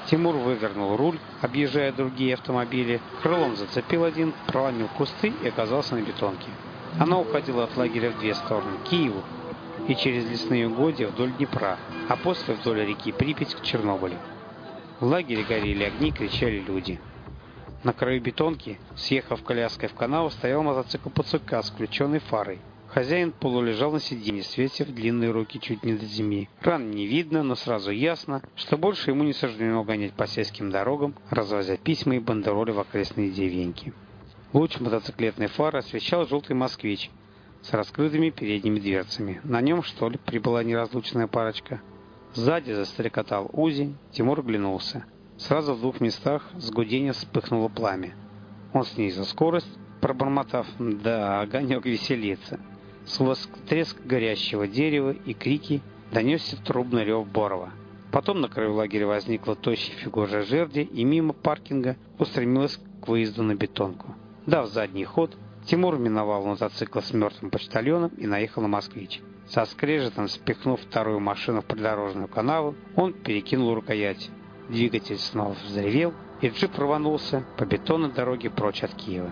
Тимур вывернул руль, объезжая другие автомобили, крылом зацепил один, проломил кусты и оказался на бетонке. Она уходила от лагеря в две стороны – к Киеву и через лесные угодья вдоль Днепра, а после вдоль реки Припять к Чернобылю. В лагере горели огни, кричали люди. На краю бетонки, съехав коляской в канаву, стоял мотоцикл ПЦК с включенной фарой. Хозяин полулежал на сиденье, светив длинные руки чуть не до земли. Ран не видно, но сразу ясно, что больше ему не суждено гонять по сельским дорогам, развозя письма и бандероли в окрестные деревеньки. Луч мотоциклетной фары освещал желтый москвич с раскрытыми передними дверцами. На нем, что ли, прибыла неразлучная парочка. Сзади застрекотал Узи, Тимур оглянулся. Сразу в двух местах с гудением вспыхнуло пламя. Он снизил скорость, пробормотав: «Да, огонек веселится». Сквозь треск горящего дерева и крики донесся трубный рев Борова. Потом на краю лагеря возникла тощая фигура жерди и мимо паркинга устремилась к выезду на бетонку. Дав задний ход, Тимур миновал мотоцикл с мертвым почтальоном и наехал на москвич. Со скрежетом спихнув вторую машину в придорожную канаву, он перекинул рукоять. Двигатель снова взревел, и джип рванулся по бетонной дороге прочь от Киева.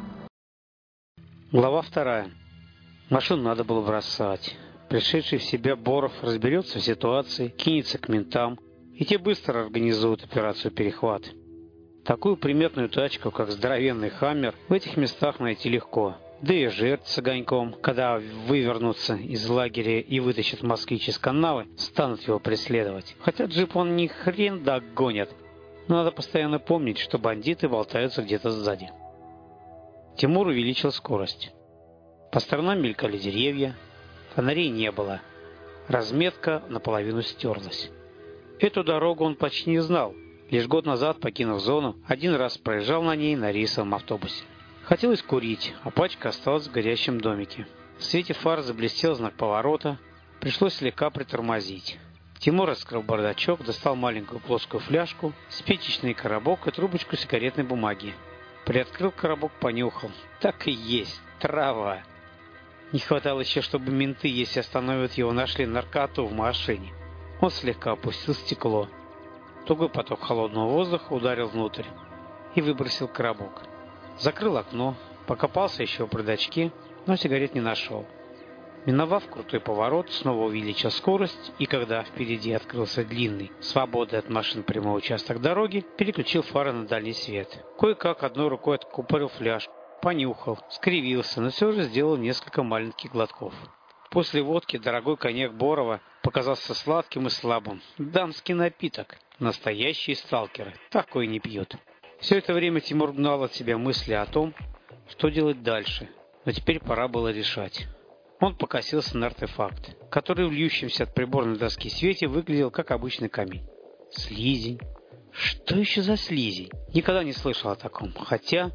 Глава вторая. Машину надо было бросать. Пришедший в себя Боров разберется в ситуации, кинется к ментам, и те быстро организуют операцию «Перехват». Такую приметную тачку, как здоровенный «Хаммер», в этих местах найти легко. Да и жертв с огоньком, когда вывернутся из лагеря и вытащат москвич из канавы, станут его преследовать. Хотя джип он ни хрен догонят. Но надо постоянно помнить, что бандиты болтаются где-то сзади. Тимур увеличил скорость. По сторонам мелькали деревья, фонарей не было. Разметка наполовину стерлась. Эту дорогу он почти не знал. Лишь год назад, покинув зону, один раз проезжал на ней на рейсовом автобусе. Хотелось курить, а пачка осталась в горящем домике. В свете фар заблестел знак поворота, пришлось слегка притормозить. Тимур раскрыл бардачок, достал маленькую плоскую фляжку, спичечный коробок и трубочку сигаретной бумаги. Приоткрыл коробок, понюхал. Так и есть, трава. Не хватало еще, чтобы менты, если остановят его, нашли наркоту в машине. Он слегка опустил стекло. Тугой поток холодного воздуха ударил внутрь и выбросил коробок. Закрыл окно, покопался еще в бардачке, но сигарет не нашел. Миновав крутой поворот, снова увеличил скорость, и когда впереди открылся длинный, свободный от машин прямой участок дороги, переключил фары на дальний свет. Кое-как одной рукой откупорил фляжку, понюхал, скривился, но все же сделал несколько маленьких глотков. После водки дорогой коньяк Борова показался сладким и слабым. Дамский напиток. Настоящие сталкеры. Такой не пьют. Все это время Тимур гнал от себя мысли о том, что делать дальше. Но теперь пора было решать. Он покосился на артефакт, который в льющемся от приборной доски свете выглядел как обычный камень. Слизень. Что еще за слизень? Никогда не слышал о таком. Хотя...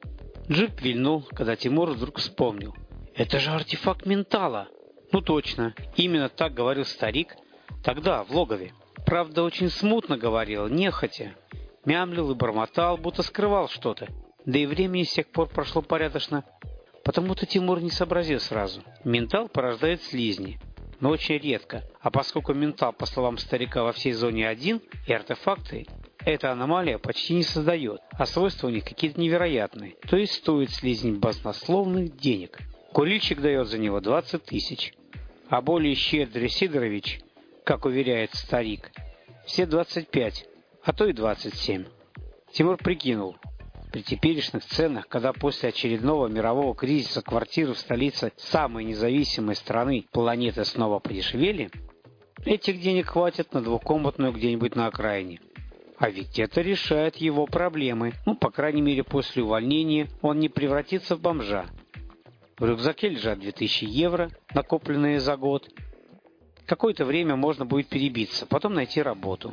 Джип вильнул, когда Тимур вдруг вспомнил. Это же артефакт ментала. Ну точно, именно так говорил старик тогда, в логове. Правда, очень смутно говорил, нехотя. Мямлил и бормотал, будто скрывал что-то. Да и времени с тех пор прошло порядочно. Потому-то Тимур не сообразил сразу. Ментал порождает слизни, но очень редко. А поскольку ментал, по словам старика, во всей зоне один, и артефакты эта аномалия почти не создает, а свойства у них какие-то невероятные. То есть стоит слизнь баснословных денег. Курильщик дает за него двадцать тысяч. А более щедрый Сидорович, как уверяет старик, все двадцать пять, а то и двадцать семь. Тимур прикинул, при теперешних ценах, когда после очередного мирового кризиса квартиры в столице самой независимой страны планеты снова подешевели, этих денег хватит на двухкомнатную где-нибудь на окраине. А ведь это решает его проблемы. Ну, по крайней мере, после увольнения он не превратится в бомжа. В рюкзаке лежат две тысячи евро, накопленные за год. Какое-то время можно будет перебиться, потом найти работу.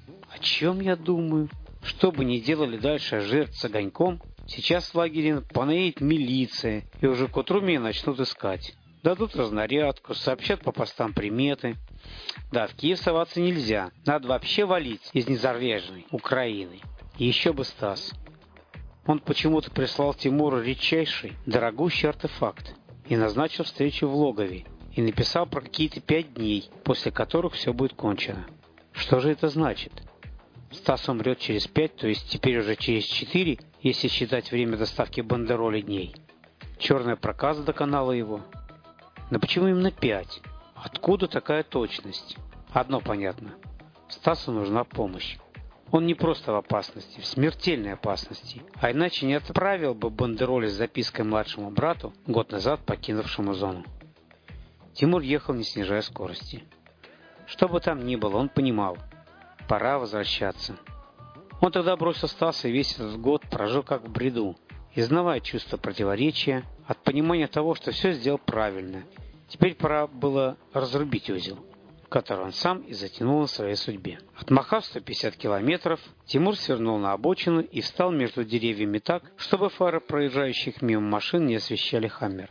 О чем я думаю? Что бы ни делали дальше жертв с огоньком, сейчас в лагере понаедет милиция, и уже к утру меня начнут искать. Дадут разнарядку, сообщат по постам приметы. Да, в Киев соваться нельзя, надо вообще валить из незарвежной Украины. И еще бы Стас. Он почему-то прислал Тимуру редчайший, дорогущий артефакт и назначил встречу в логове, и написал про какие-то пять дней, после которых все будет кончено. Что же это значит? Стас умрет через пять, то есть теперь уже через четыре, если считать время доставки бандероли дней. Черная проказа доконала его. Но почему именно пять? Откуда такая точность? Одно понятно. Стасу нужна помощь. Он не просто в опасности, в смертельной опасности, а иначе не отправил бы бандероли с запиской младшему брату, год назад покинувшему зону. Тимур ехал, не снижая скорости. Что бы там ни было, он понимал, пора возвращаться. Он тогда бросил Стаса и весь этот год прожил как в бреду, изнывая чувство противоречия от понимания того, что все сделал правильно. Теперь пора было разрубить узел, который он сам и затянул на своей судьбе. Отмахав сто пятьдесят километров, Тимур свернул на обочину и встал между деревьями так, чтобы фары проезжающих мимо машин не освещали «Хаммер».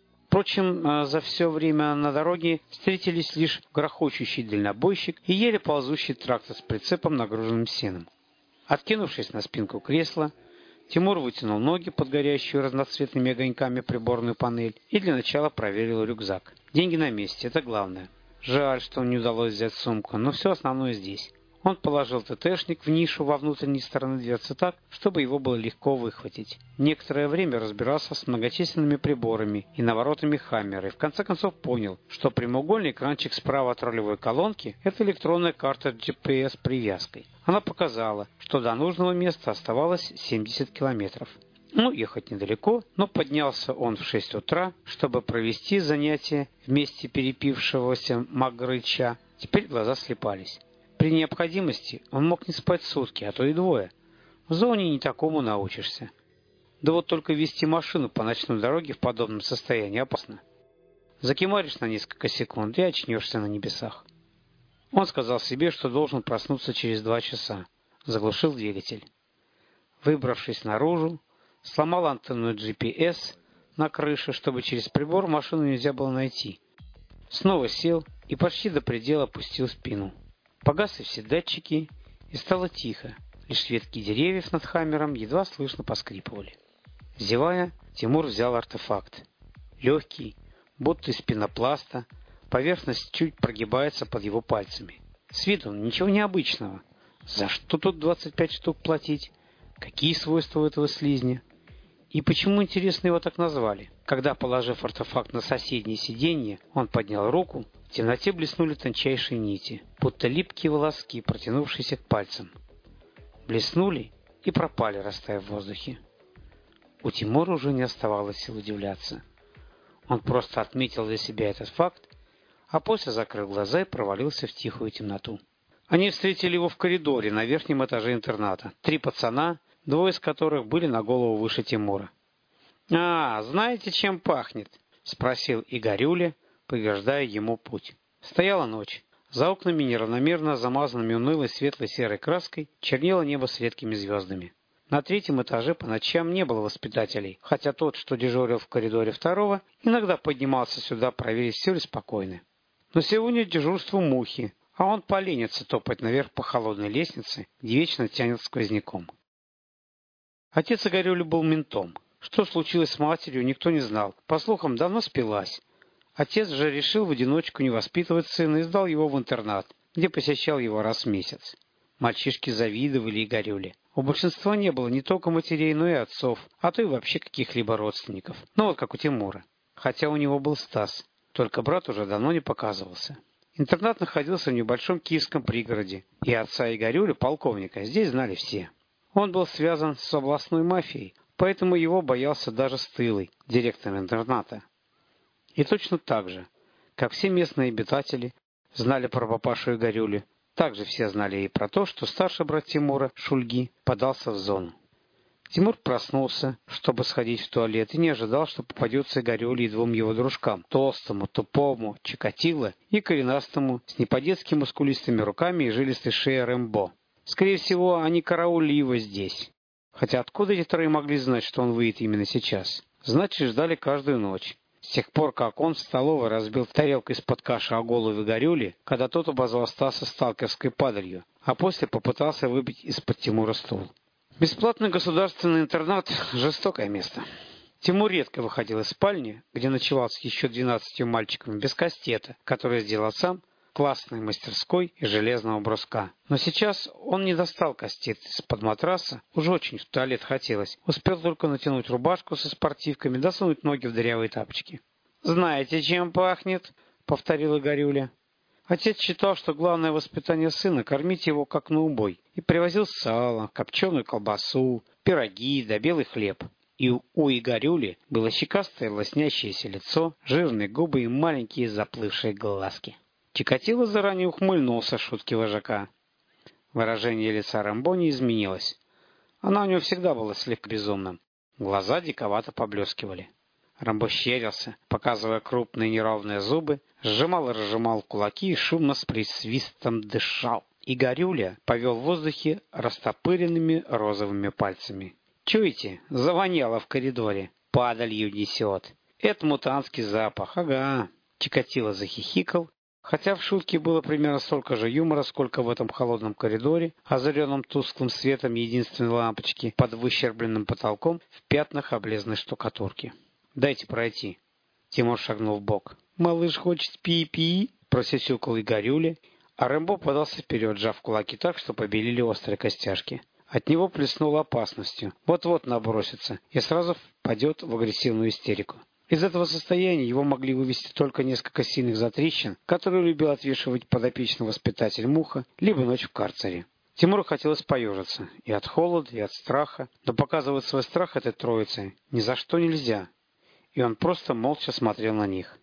Впрочем, за все время на дороге встретились лишь грохочущий дальнобойщик и еле ползущий трактор с прицепом, нагруженным сеном. Откинувшись на спинку кресла, Тимур вытянул ноги под горящую разноцветными огоньками приборную панель и для начала проверил рюкзак. Деньги на месте, это главное. Жаль, что не удалось взять сумку, но все основное здесь. Он положил ТТшник в нишу во внутренней стороны дверцы так, чтобы его было легко выхватить. Некоторое время разбирался с многочисленными приборами и наворотами «Хаммера» и в конце концов понял, что прямоугольный экранчик справа от рулевой колонки – это электронная карта джи пи эс с привязкой. Она показала, что до нужного места оставалось семьдесят километров. Ну, ехать недалеко, но поднялся он в шесть утра, чтобы провести занятие вместе перепившегося Магрыча. Теперь глаза слепались. При необходимости он мог не спать сутки, а то и двое. В зоне не такому научишься. Да вот только вести машину по ночной дороге в подобном состоянии опасно. Закимаришь на несколько секунд и очнешься на небесах. Он сказал себе, что должен проснуться через два часа. Заглушил двигатель. Выбравшись наружу, сломал антенну джи пи эс на крыше, чтобы через прибор машину нельзя было найти. Снова сел и почти до предела опустил спину. Погасли все датчики, и стало тихо. Лишь ветки деревьев над «Хаммером» едва слышно поскрипывали. Зевая, Тимур взял артефакт. Легкий, будто из пенопласта, поверхность чуть прогибается под его пальцами. С виду ничего необычного. За что тут двадцать пять штук платить? Какие свойства у этого слизня? И почему, интересно, его так назвали? Когда, положив артефакт на соседнее сиденье, он поднял руку, в темноте блеснули тончайшие нити, будто липкие волоски, протянувшиеся к пальцам. Блеснули и пропали, растаяв в воздухе. У Тимура уже не оставалось сил удивляться. Он просто отметил для себя этот факт, а после закрыл глаза и провалился в тихую темноту. Они встретили его в коридоре на верхнем этаже интерната. Три пацана, двое из которых были на голову выше Тимура. «А, знаете, чем пахнет?» — спросил Игорюля, преграждая ему путь. Стояла ночь. За окнами, неравномерно замазанными унылой светлой серой краской, чернело небо с редкими звездами. На третьем этаже по ночам не было воспитателей, хотя тот, что дежурил в коридоре второго, иногда поднимался сюда проверить, все ли спокойно. Но сегодня дежурство мухи, а он поленится топать наверх по холодной лестнице, где вечно тянет сквозняком. Отец Игорюли был ментом. Что случилось с матерью, никто не знал. По слухам, давно спилась. Отец же решил в одиночку не воспитывать сына и сдал его в интернат, где посещал его раз в месяц. Мальчишки завидовали Игорюле. У большинства не было не только матерей, но и отцов, а то и вообще каких-либо родственников. Ну вот как у Тимура. Хотя у него был Стас. Только брат уже давно не показывался. Интернат находился в небольшом киевском пригороде, и отца Игорюли, полковника, здесь знали все. Он был связан с областной мафией, поэтому его боялся даже Стылый, директор интерната. И точно так же, как все местные обитатели знали про папашу Игорюли, также все знали и про то, что старший брат Тимура, Шульги, подался в зону. Тимур проснулся, чтобы сходить в туалет, и не ожидал, что попадется Игорюле и двум его дружкам, толстому, тупому, Чикатило и коренастому, с не по-детски мускулистыми руками и жилистой шеей Рэмбо. Скорее всего, они караулили его здесь. Хотя откуда эти трое могли знать, что он выйдет именно сейчас? Значит, ждали каждую ночь. С тех пор, как он в столовой разбил тарелку из-под каши о голову Игорюли, когда тот обозвал Стаса сталкерской падалью, а после попытался выбить из-под Тимура стул. Бесплатный государственный интернат – жестокое место. Тимур редко выходил из спальни, где ночевал с еще двенадцатью мальчиками без кастета, который сделал сам, классной мастерской и железного бруска. Но сейчас он не достал костей из-под матраса, уж очень в туалет хотелось. Успел только натянуть рубашку со спортивками, досунуть ноги в дырявые тапочки. «Знаете, чем пахнет?» — повторила Игорюля. Отец считал, что главное воспитание сына — кормить его как на убой, и привозил сало, копченую колбасу, пироги да белый хлеб. И у Игорюли было щекастое лоснящееся лицо, жирные губы и маленькие заплывшие глазки. Чикатило заранее ухмыльнулся шутки вожака. Выражение лица Рэмбо не изменилось. Она у него всегда была слегка безумным. Глаза диковато поблескивали. Рэмбо щерился, показывая крупные неровные зубы, сжимал и разжимал кулаки и шумно с присвистом дышал. Игорюля повел в воздухе растопыренными розовыми пальцами. «Чуете? Завоняло в коридоре. Падалью несет. Это мутантский запах. Ага». Чикатило захихикал, хотя в шутке было примерно столько же юмора, сколько в этом холодном коридоре, озаренном тусклым светом единственной лампочки под выщербленным потолком в пятнах облезлой штукатурки. «Дайте пройти». Тимур шагнул вбок. «Малыш хочет пи-пи?» — просюсюкал Игорюля, а Рэмбо подался вперед, сжав кулаки так, что побелели острые костяшки. От него плеснуло опасностью. Вот-вот набросится и сразу впадет в агрессивную истерику. Из этого состояния его могли вывести только несколько сильных затрещин, которые любил отвешивать подопечный воспитатель Муха, либо ночь в карцере. Тимуру хотелось поежиться и от холода, и от страха, но показывать свой страх этой троице ни за что нельзя, и он просто молча смотрел на них.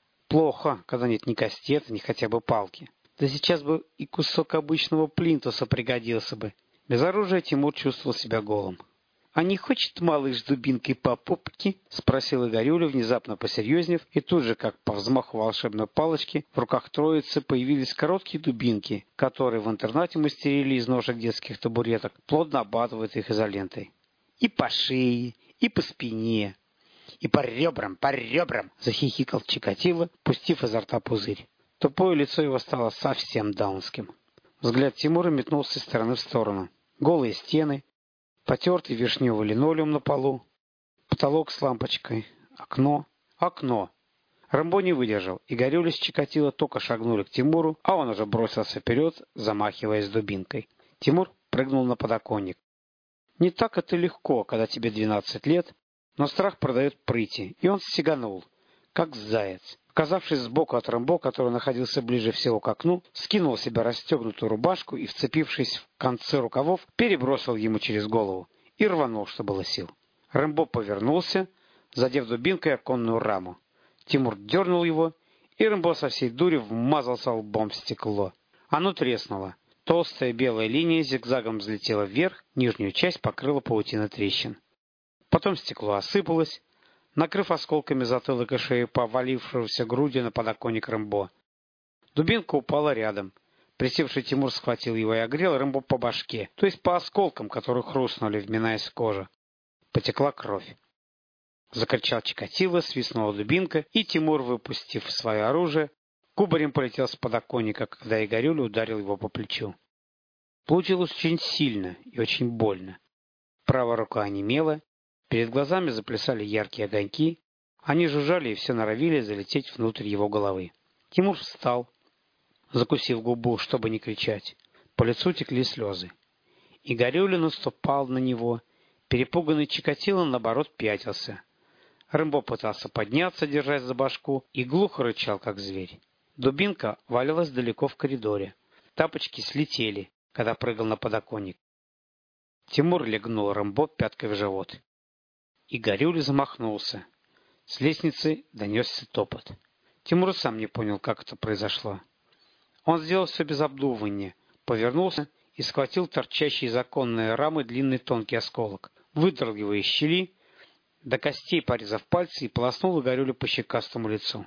Плохо, когда нет ни кастета, ни хотя бы палки. Да сейчас бы и кусок обычного плинтуса пригодился бы. Без оружия Тимур чувствовал себя голым. «А не хочет малыш дубинкой по попке?» — спросил Игорюля, внезапно посерьезнев, и тут же, как по взмаху волшебной палочки, в руках троицы появились короткие дубинки, которые в интернате мастерили из ножек детских табуреток, плотно обматывают их изолентой. «И по шее, и по спине, и по ребрам, по ребрам!» — захихикал Чикатило, пустив изо рта пузырь. Тупое лицо его стало совсем даунским. Взгляд Тимура метнулся из стороны в сторону. Голые стены, потертый вишневый линолеум на полу, потолок с лампочкой, окно, окно. Рэмбо не выдержал, и Игорюля с Чикатило только шагнули к Тимуру, а он уже бросился вперед, замахиваясь дубинкой. Тимур прыгнул на подоконник. Не так это легко, когда тебе двенадцать лет, но страх продает прыти, и он сиганул, как заяц. Оказавшись сбоку от Рэмбо, который находился ближе всего к окну, скинул с себя расстегнутую рубашку и, вцепившись в концы рукавов, перебросил ему через голову и рванул, что было сил. Рэмбо повернулся, задев дубинкой оконную раму. Тимур дернул его, и Рэмбо со всей дури вмазался лбом в стекло. Оно треснуло. Толстая белая линия зигзагом взлетела вверх, нижнюю часть покрыла паутина трещин. Потом стекло осыпалось, накрыв осколками затылок и шею повалившегося грудью на подоконник Рэмбо. Дубинка упала рядом. Присевший Тимур схватил его и огрел Рэмбо по башке, то есть по осколкам, которые хрустнули, вминаясь в кожу. Потекла кровь. Закричал Чикатило, свистнула дубинка, и Тимур, выпустив свое оружие, кубарем полетел с подоконника, когда Игорюля ударил его по плечу. Получилось очень сильно и очень больно. Правая рука онемела, перед глазами заплясали яркие огоньки, они жужжали и все норовили залететь внутрь его головы. Тимур встал, закусив губу, чтобы не кричать. По лицу текли слезы. Игорюля наступал на него, перепуганный Чикатило, наоборот, пятился. Рэмбо пытался подняться, держась за башку, и глухо рычал, как зверь. Дубинка валялась далеко в коридоре. Тапочки слетели, когда прыгал на подоконник. Тимур легнул Рэмбо пяткой в живот. Игорюля замахнулся. С лестницы донесся топот. Тимур сам не понял, как это произошло. Он сделал все без обдумывания, повернулся и схватил торчащий из оконной рамы длинный тонкий осколок, выдрал его из щели, до костей порезав пальцы, и полоснул Игорюлю по щекастому лицу.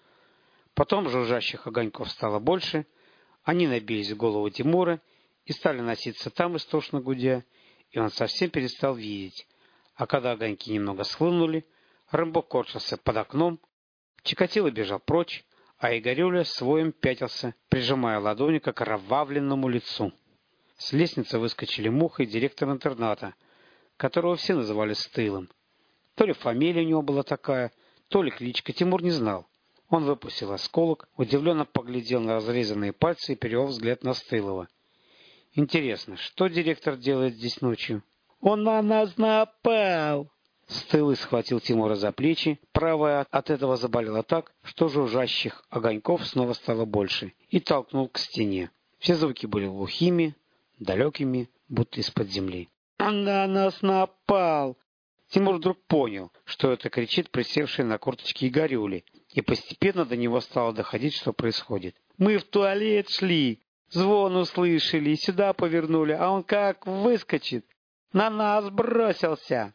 Потом жужжащих огоньков стало больше, они набились в голову Тимура и стали носиться там, истошно гудя, и он совсем перестал видеть. А когда огоньки немного схлынули, Рэмбо корчился под окном, Чикатило бежал прочь, а Игорюля своим пятился, прижимая ладони к окровавленному лицу. С лестницы выскочили Муха и директор интерната, которого все называли Стылым. То ли фамилия у него была такая, то ли кличка, Тимур не знал. Он выпустил осколок, удивленно поглядел на разрезанные пальцы и перевел взгляд на Стылова. Интересно, что директор делает здесь ночью? Он на нас напал! Стылый схватил Тимура за плечи, правая от этого заболела так, что жужжащих огоньков снова стало больше, и толкнул к стене. Все звуки были глухими, далекими, будто из-под земли. «Он на нас напал!» Тимур вдруг понял, что это кричит присевший на корточки Игорюли, и постепенно до него стало доходить, что происходит. «Мы в туалет шли, звон услышали, сюда повернули, а он как выскочит! На нас бросился!»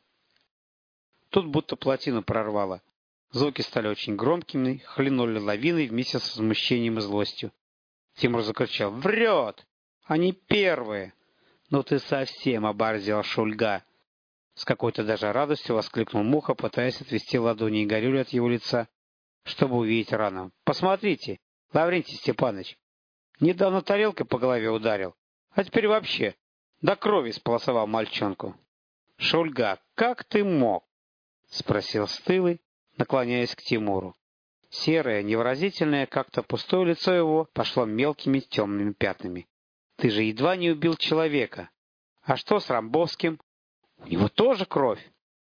Тут будто плотину прорвало. Звуки стали очень громкими, хлынули лавиной вместе с возмущением и злостью. Тимур закричал: «Врет! Они первые!» «Ну ты совсем оборзел, Шульга!» С какой-то даже радостью воскликнул Муха, пытаясь отвести ладони Игорюли от его лица, чтобы увидеть рану. «Посмотрите, Лаврентий Степанович, недавно тарелкой по голове ударил, а теперь вообще до крови сполосовал мальчонку». «Шульга, как ты мог?» — спросил Стылый, наклоняясь к Тимуру. Серое, невыразительное, как-то пустое лицо его пошло мелкими темными пятнами. «Ты же едва не убил человека. А что с Рамбовским? У него тоже кровь».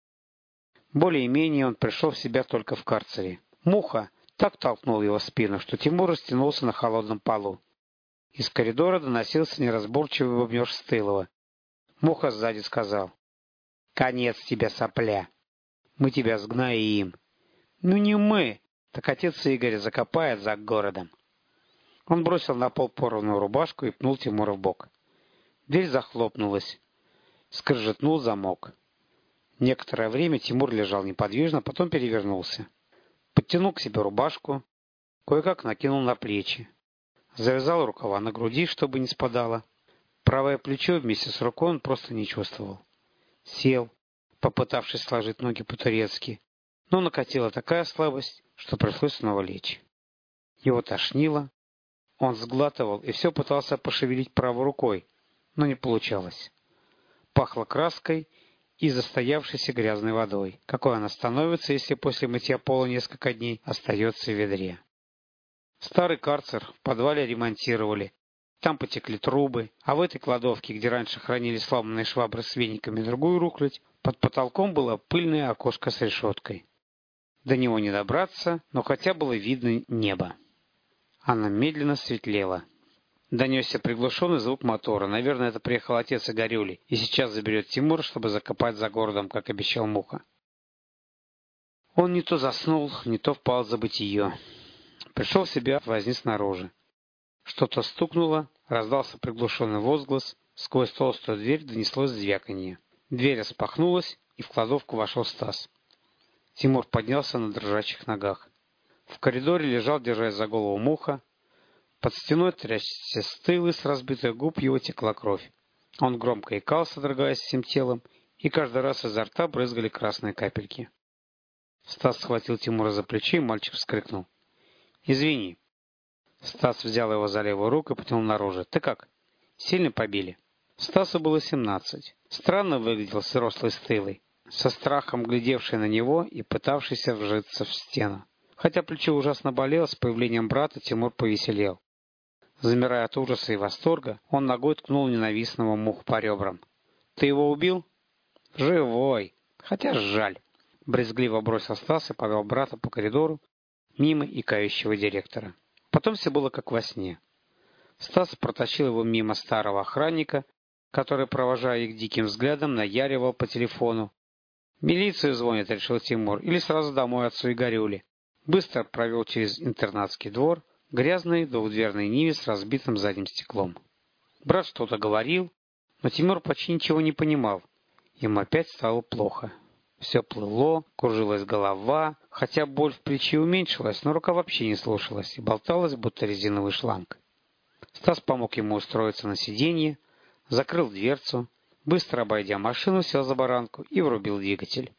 Более-менее он пришел в себя только в карцере. Муха так толкнул его в спину, что Тимур растянулся на холодном полу. Из коридора доносился неразборчивый бубнёж Стылова. Муха сзади сказал: «Конец тебе, сопля! Мы тебя сгноим». «Ну не мы, так отец Игоря закопает за городом». Он бросил на пол порванную рубашку и пнул Тимура в бок. Дверь захлопнулась. Скрежетнул замок. Некоторое время Тимур лежал неподвижно, потом перевернулся. Подтянул к себе рубашку, кое-как накинул на плечи. Завязал рукава на груди, чтобы не спадало. Правое плечо вместе с рукой он просто не чувствовал. Сел, попытавшись сложить ноги по-турецки, но накатила такая слабость, что пришлось снова лечь. Его тошнило, он сглатывал и все пытался пошевелить правой рукой, но не получалось. Пахло краской и застоявшейся грязной водой, какой она становится, если после мытья пола несколько дней остается в ведре. Старый карцер в подвале ремонтировали, там потекли трубы, а в этой кладовке, где раньше хранили сломанные швабры с вениками и другую рухлядь, под потолком было пыльное окошко с решеткой. До него не добраться, но хотя было видно небо. Оно медленно светлело. Донесся приглушенный звук мотора. Наверное, это приехал отец Игорюли, и сейчас заберет Тимура, чтобы закопать за городом, как обещал Муха. Он не то заснул, не то впал в забытье. Пришел в себя возни снаружи. Что-то стукнуло, раздался приглушенный возглас, сквозь толстую дверь донеслось звяканье. Дверь распахнулась, и в кладовку вошел Стас. Тимур поднялся на дрожащих ногах. В коридоре лежал, держась за голову, Муха. Под стеной трясся Стылый, с разбитых губ его текла кровь. Он громко икал, содрогаясь всем телом, и каждый раз изо рта брызгали красные капельки. Стас схватил Тимура за плечо, и мальчик вскрикнул: «Извини». Стас взял его за левую руку и потянул наружу. «Ты как? Сильно побили?» Стасу было семнадцать. Странно выглядел взрослый Стылый, со страхом глядевший на него и пытавшийся вжиться в стену. Хотя плечо ужасно болело, с появлением брата Тимур повеселел. Замирая от ужаса и восторга, он ногой ткнул ненавистного Муху по ребрам. «Ты его убил?» «Живой! Хотя жаль!» Брезгливо бросил Стас и повел брата по коридору мимо икающего директора. Потом все было как во сне. Стас протащил его мимо старого охранника, который, провожая их диким взглядом, наяривал по телефону. «Милицию звонит», — решил Тимур, — «или сразу домой отцу Игорюли». Быстро провел через интернатский двор, грязный двухдверный Ниве с разбитым задним стеклом. Брат что-то говорил, но Тимур почти ничего не понимал. Ему опять стало плохо. Все плыло, кружилась голова, хотя боль в плече уменьшилась, но рука вообще не слушалась и болталась, будто резиновый шланг. Стас помог ему устроиться на сиденье, закрыл дверцу, быстро обойдя машину, сел за баранку и врубил двигатель.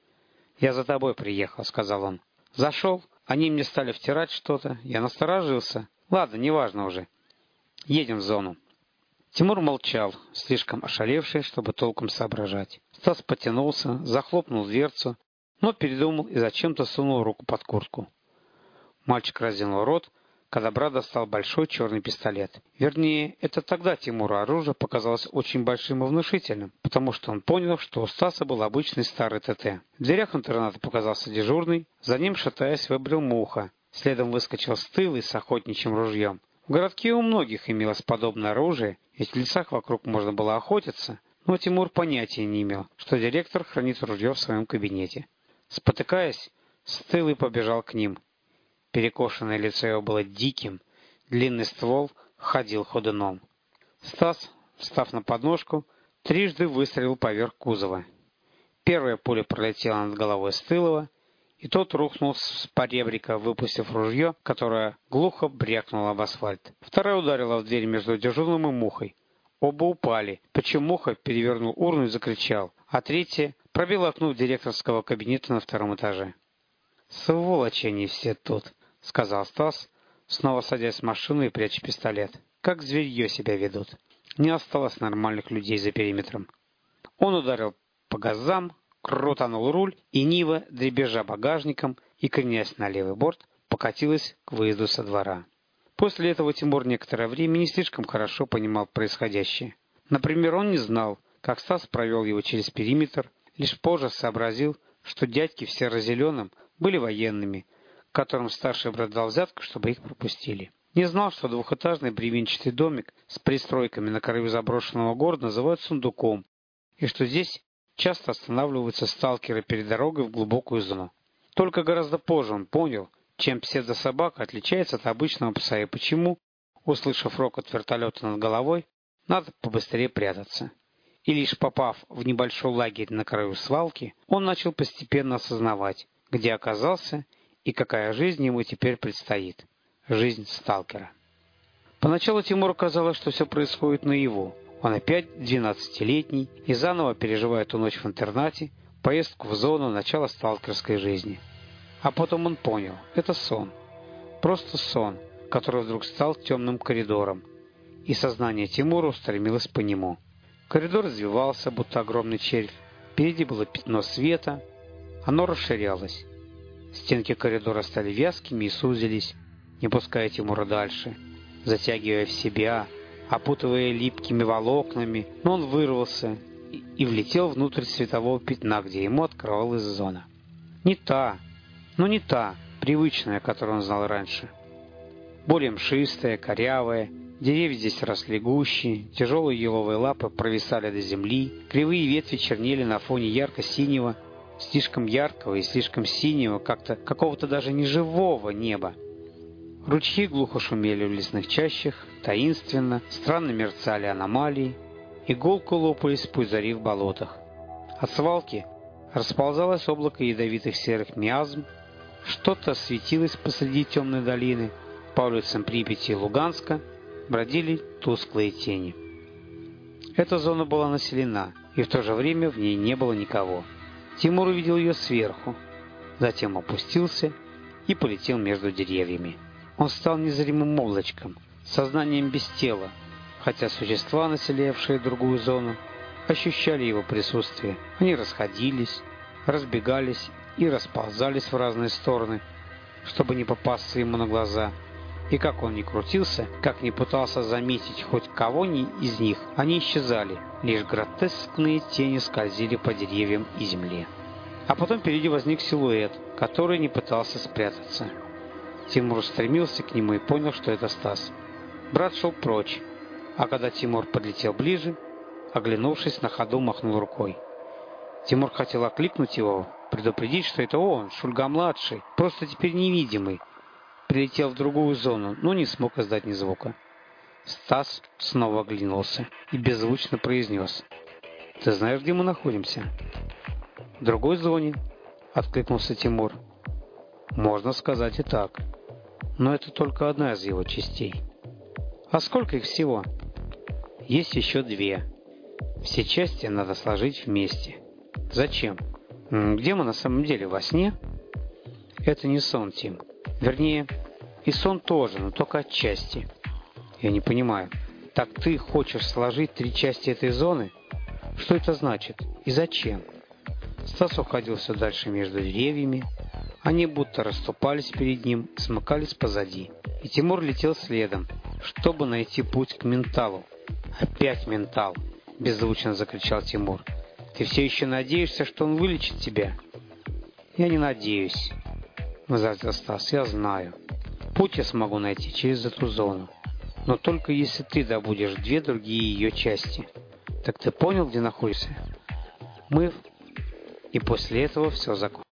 «Я за тобой приехал», — сказал он. «Зашел, они мне стали втирать что-то, я насторожился. Ладно, неважно уже. Едем в зону». Тимур молчал, слишком ошалевший, чтобы толком соображать. Стас потянулся, захлопнул дверцу, но передумал и зачем-то сунул руку под куртку. Мальчик разинул рот, когда брат достал большой черный пистолет. Вернее, это тогда Тимуру оружие показалось очень большим и внушительным, потому что он понял, что у Стаса был обычный старый ТТ. В дверях интерната показался дежурный, за ним, шатаясь, выбрел Муха. Следом выскочил Стылый с охотничьим ружьем. В городке у многих имелось подобное оружие, ведь в лесах вокруг можно было охотиться, но Тимур понятия не имел, что директор хранит ружье в своем кабинете. Спотыкаясь, Стылый побежал к ним. Перекошенное лицо его было диким, длинный ствол ходил ходуном. Стас, встав на подножку, трижды выстрелил поверх кузова. Первая пуля пролетела над головой Стылого, и тот рухнул с поребрика, выпустив ружье, которое глухо брякнуло об асфальт. Вторая ударила в дверь между дежурным и Мухой. Оба упали, причем Муха перевернул урну и закричал, а третья пробила окно директорского кабинета на втором этаже. «Сволочи они все тут», — сказал Стас, снова садясь в машину и пряча пистолет. «Как зверье себя ведут. Не осталось нормальных людей за периметром». Он ударил по газам, крутанул руль, и Нива, дребезжа багажником и кренясь на левый борт, покатилась к выезду со двора. После этого Тимур некоторое время не слишком хорошо понимал происходящее. Например, он не знал, как Стас провел его через периметр, лишь позже сообразил, что дядьки в серо-зеленом были военными, которым старший брат дал взятку, чтобы их пропустили. Не знал, что двухэтажный бревенчатый домик с пристройками на краю заброшенного города называют сундуком, и что здесь часто останавливаются сталкеры перед дорогой в глубокую зону. Только гораздо позже он понял, чем псевдособака отличается от обычного пса и почему, услышав рокот вертолета над головой, надо побыстрее прятаться. И лишь попав в небольшой лагерь на краю свалки, он начал постепенно осознавать, где оказался и какая жизнь ему теперь предстоит. Жизнь сталкера. Поначалу Тимуру казалось, что все происходит наяву. Он опять двенадцатилетний и заново переживает ту ночь в интернате, поездку в зону, начало сталкерской жизни. А потом он понял – это сон. Просто сон, который вдруг стал темным коридором. И сознание Тимура устремилось по нему. Коридор развивался, будто огромный червь. Впереди было пятно света. Оно расширялось. Стенки коридора стали вязкими и сузились, не пуская Тимура дальше, затягивая в себя, опутывая липкими волокнами, но он вырвался и, и влетел внутрь светового пятна, где ему открывалась зона. Не та, но не та, привычная, которую он знал раньше. Более мшистая, корявая, деревья здесь росли гуще, тяжелые еловые лапы провисали до земли, кривые ветви чернели на фоне ярко-синего, слишком яркого и слишком синего, как-то какого-то даже неживого неба. Ручьи глухо шумели в лесных чащах, таинственно, странно мерцали аномалии, иголку лопались пузыри в болотах. От свалки расползалось облако ядовитых серых миазм, что-то светилось посреди темной долины, по улицам Припяти и Луганска бродили тусклые тени. Эта зона была населена, и в то же время в ней не было никого. Тимур увидел ее сверху, затем опустился и полетел между деревьями. Он стал незримым облачком, сознанием без тела, хотя существа, населявшие другую зону, ощущали его присутствие. Они расходились, разбегались и расползались в разные стороны, чтобы не попасться ему на глаза. И как он ни крутился, как ни пытался заметить хоть кого-нибудь из них, они исчезали, лишь гротескные тени скользили по деревьям и земле. А потом впереди возник силуэт, который не пытался спрятаться. Тимур стремился к нему и понял, что это Стас. Брат шел прочь, а когда Тимур подлетел ближе, оглянувшись, на ходу махнул рукой. Тимур хотел окликнуть его, предупредить, что это он, Шульга-младший, просто теперь невидимый, прилетел в другую зону, но не смог издать ни звука. Стас снова оглянулся и беззвучно произнес: «Ты знаешь, где мы находимся?» «В другой зоне», — откликнулся Тимур. «Можно сказать и так. Но это только одна из его частей». «А сколько их всего?» «Есть еще две. Все части надо сложить вместе». «Зачем? Где мы на самом деле, во сне?» «Это не сон, Тим. Вернее, и сон тоже, но только отчасти». «Я не понимаю. Так ты хочешь сложить три части этой зоны? Что это значит? И зачем?» Стас уходил все дальше между деревьями, Они будто расступались перед ним и смыкались позади. И Тимур летел следом, чтобы найти путь к менталу. «Опять ментал!» — беззвучно закричал Тимур. «Ты все еще надеешься, что он вылечит тебя?» «Я не надеюсь», — возразил Стас. «Я знаю. Путь я смогу найти через эту зону. Но только если ты добудешь две другие ее части. Так ты понял, где находишься? Мы...» И после этого все закончилось.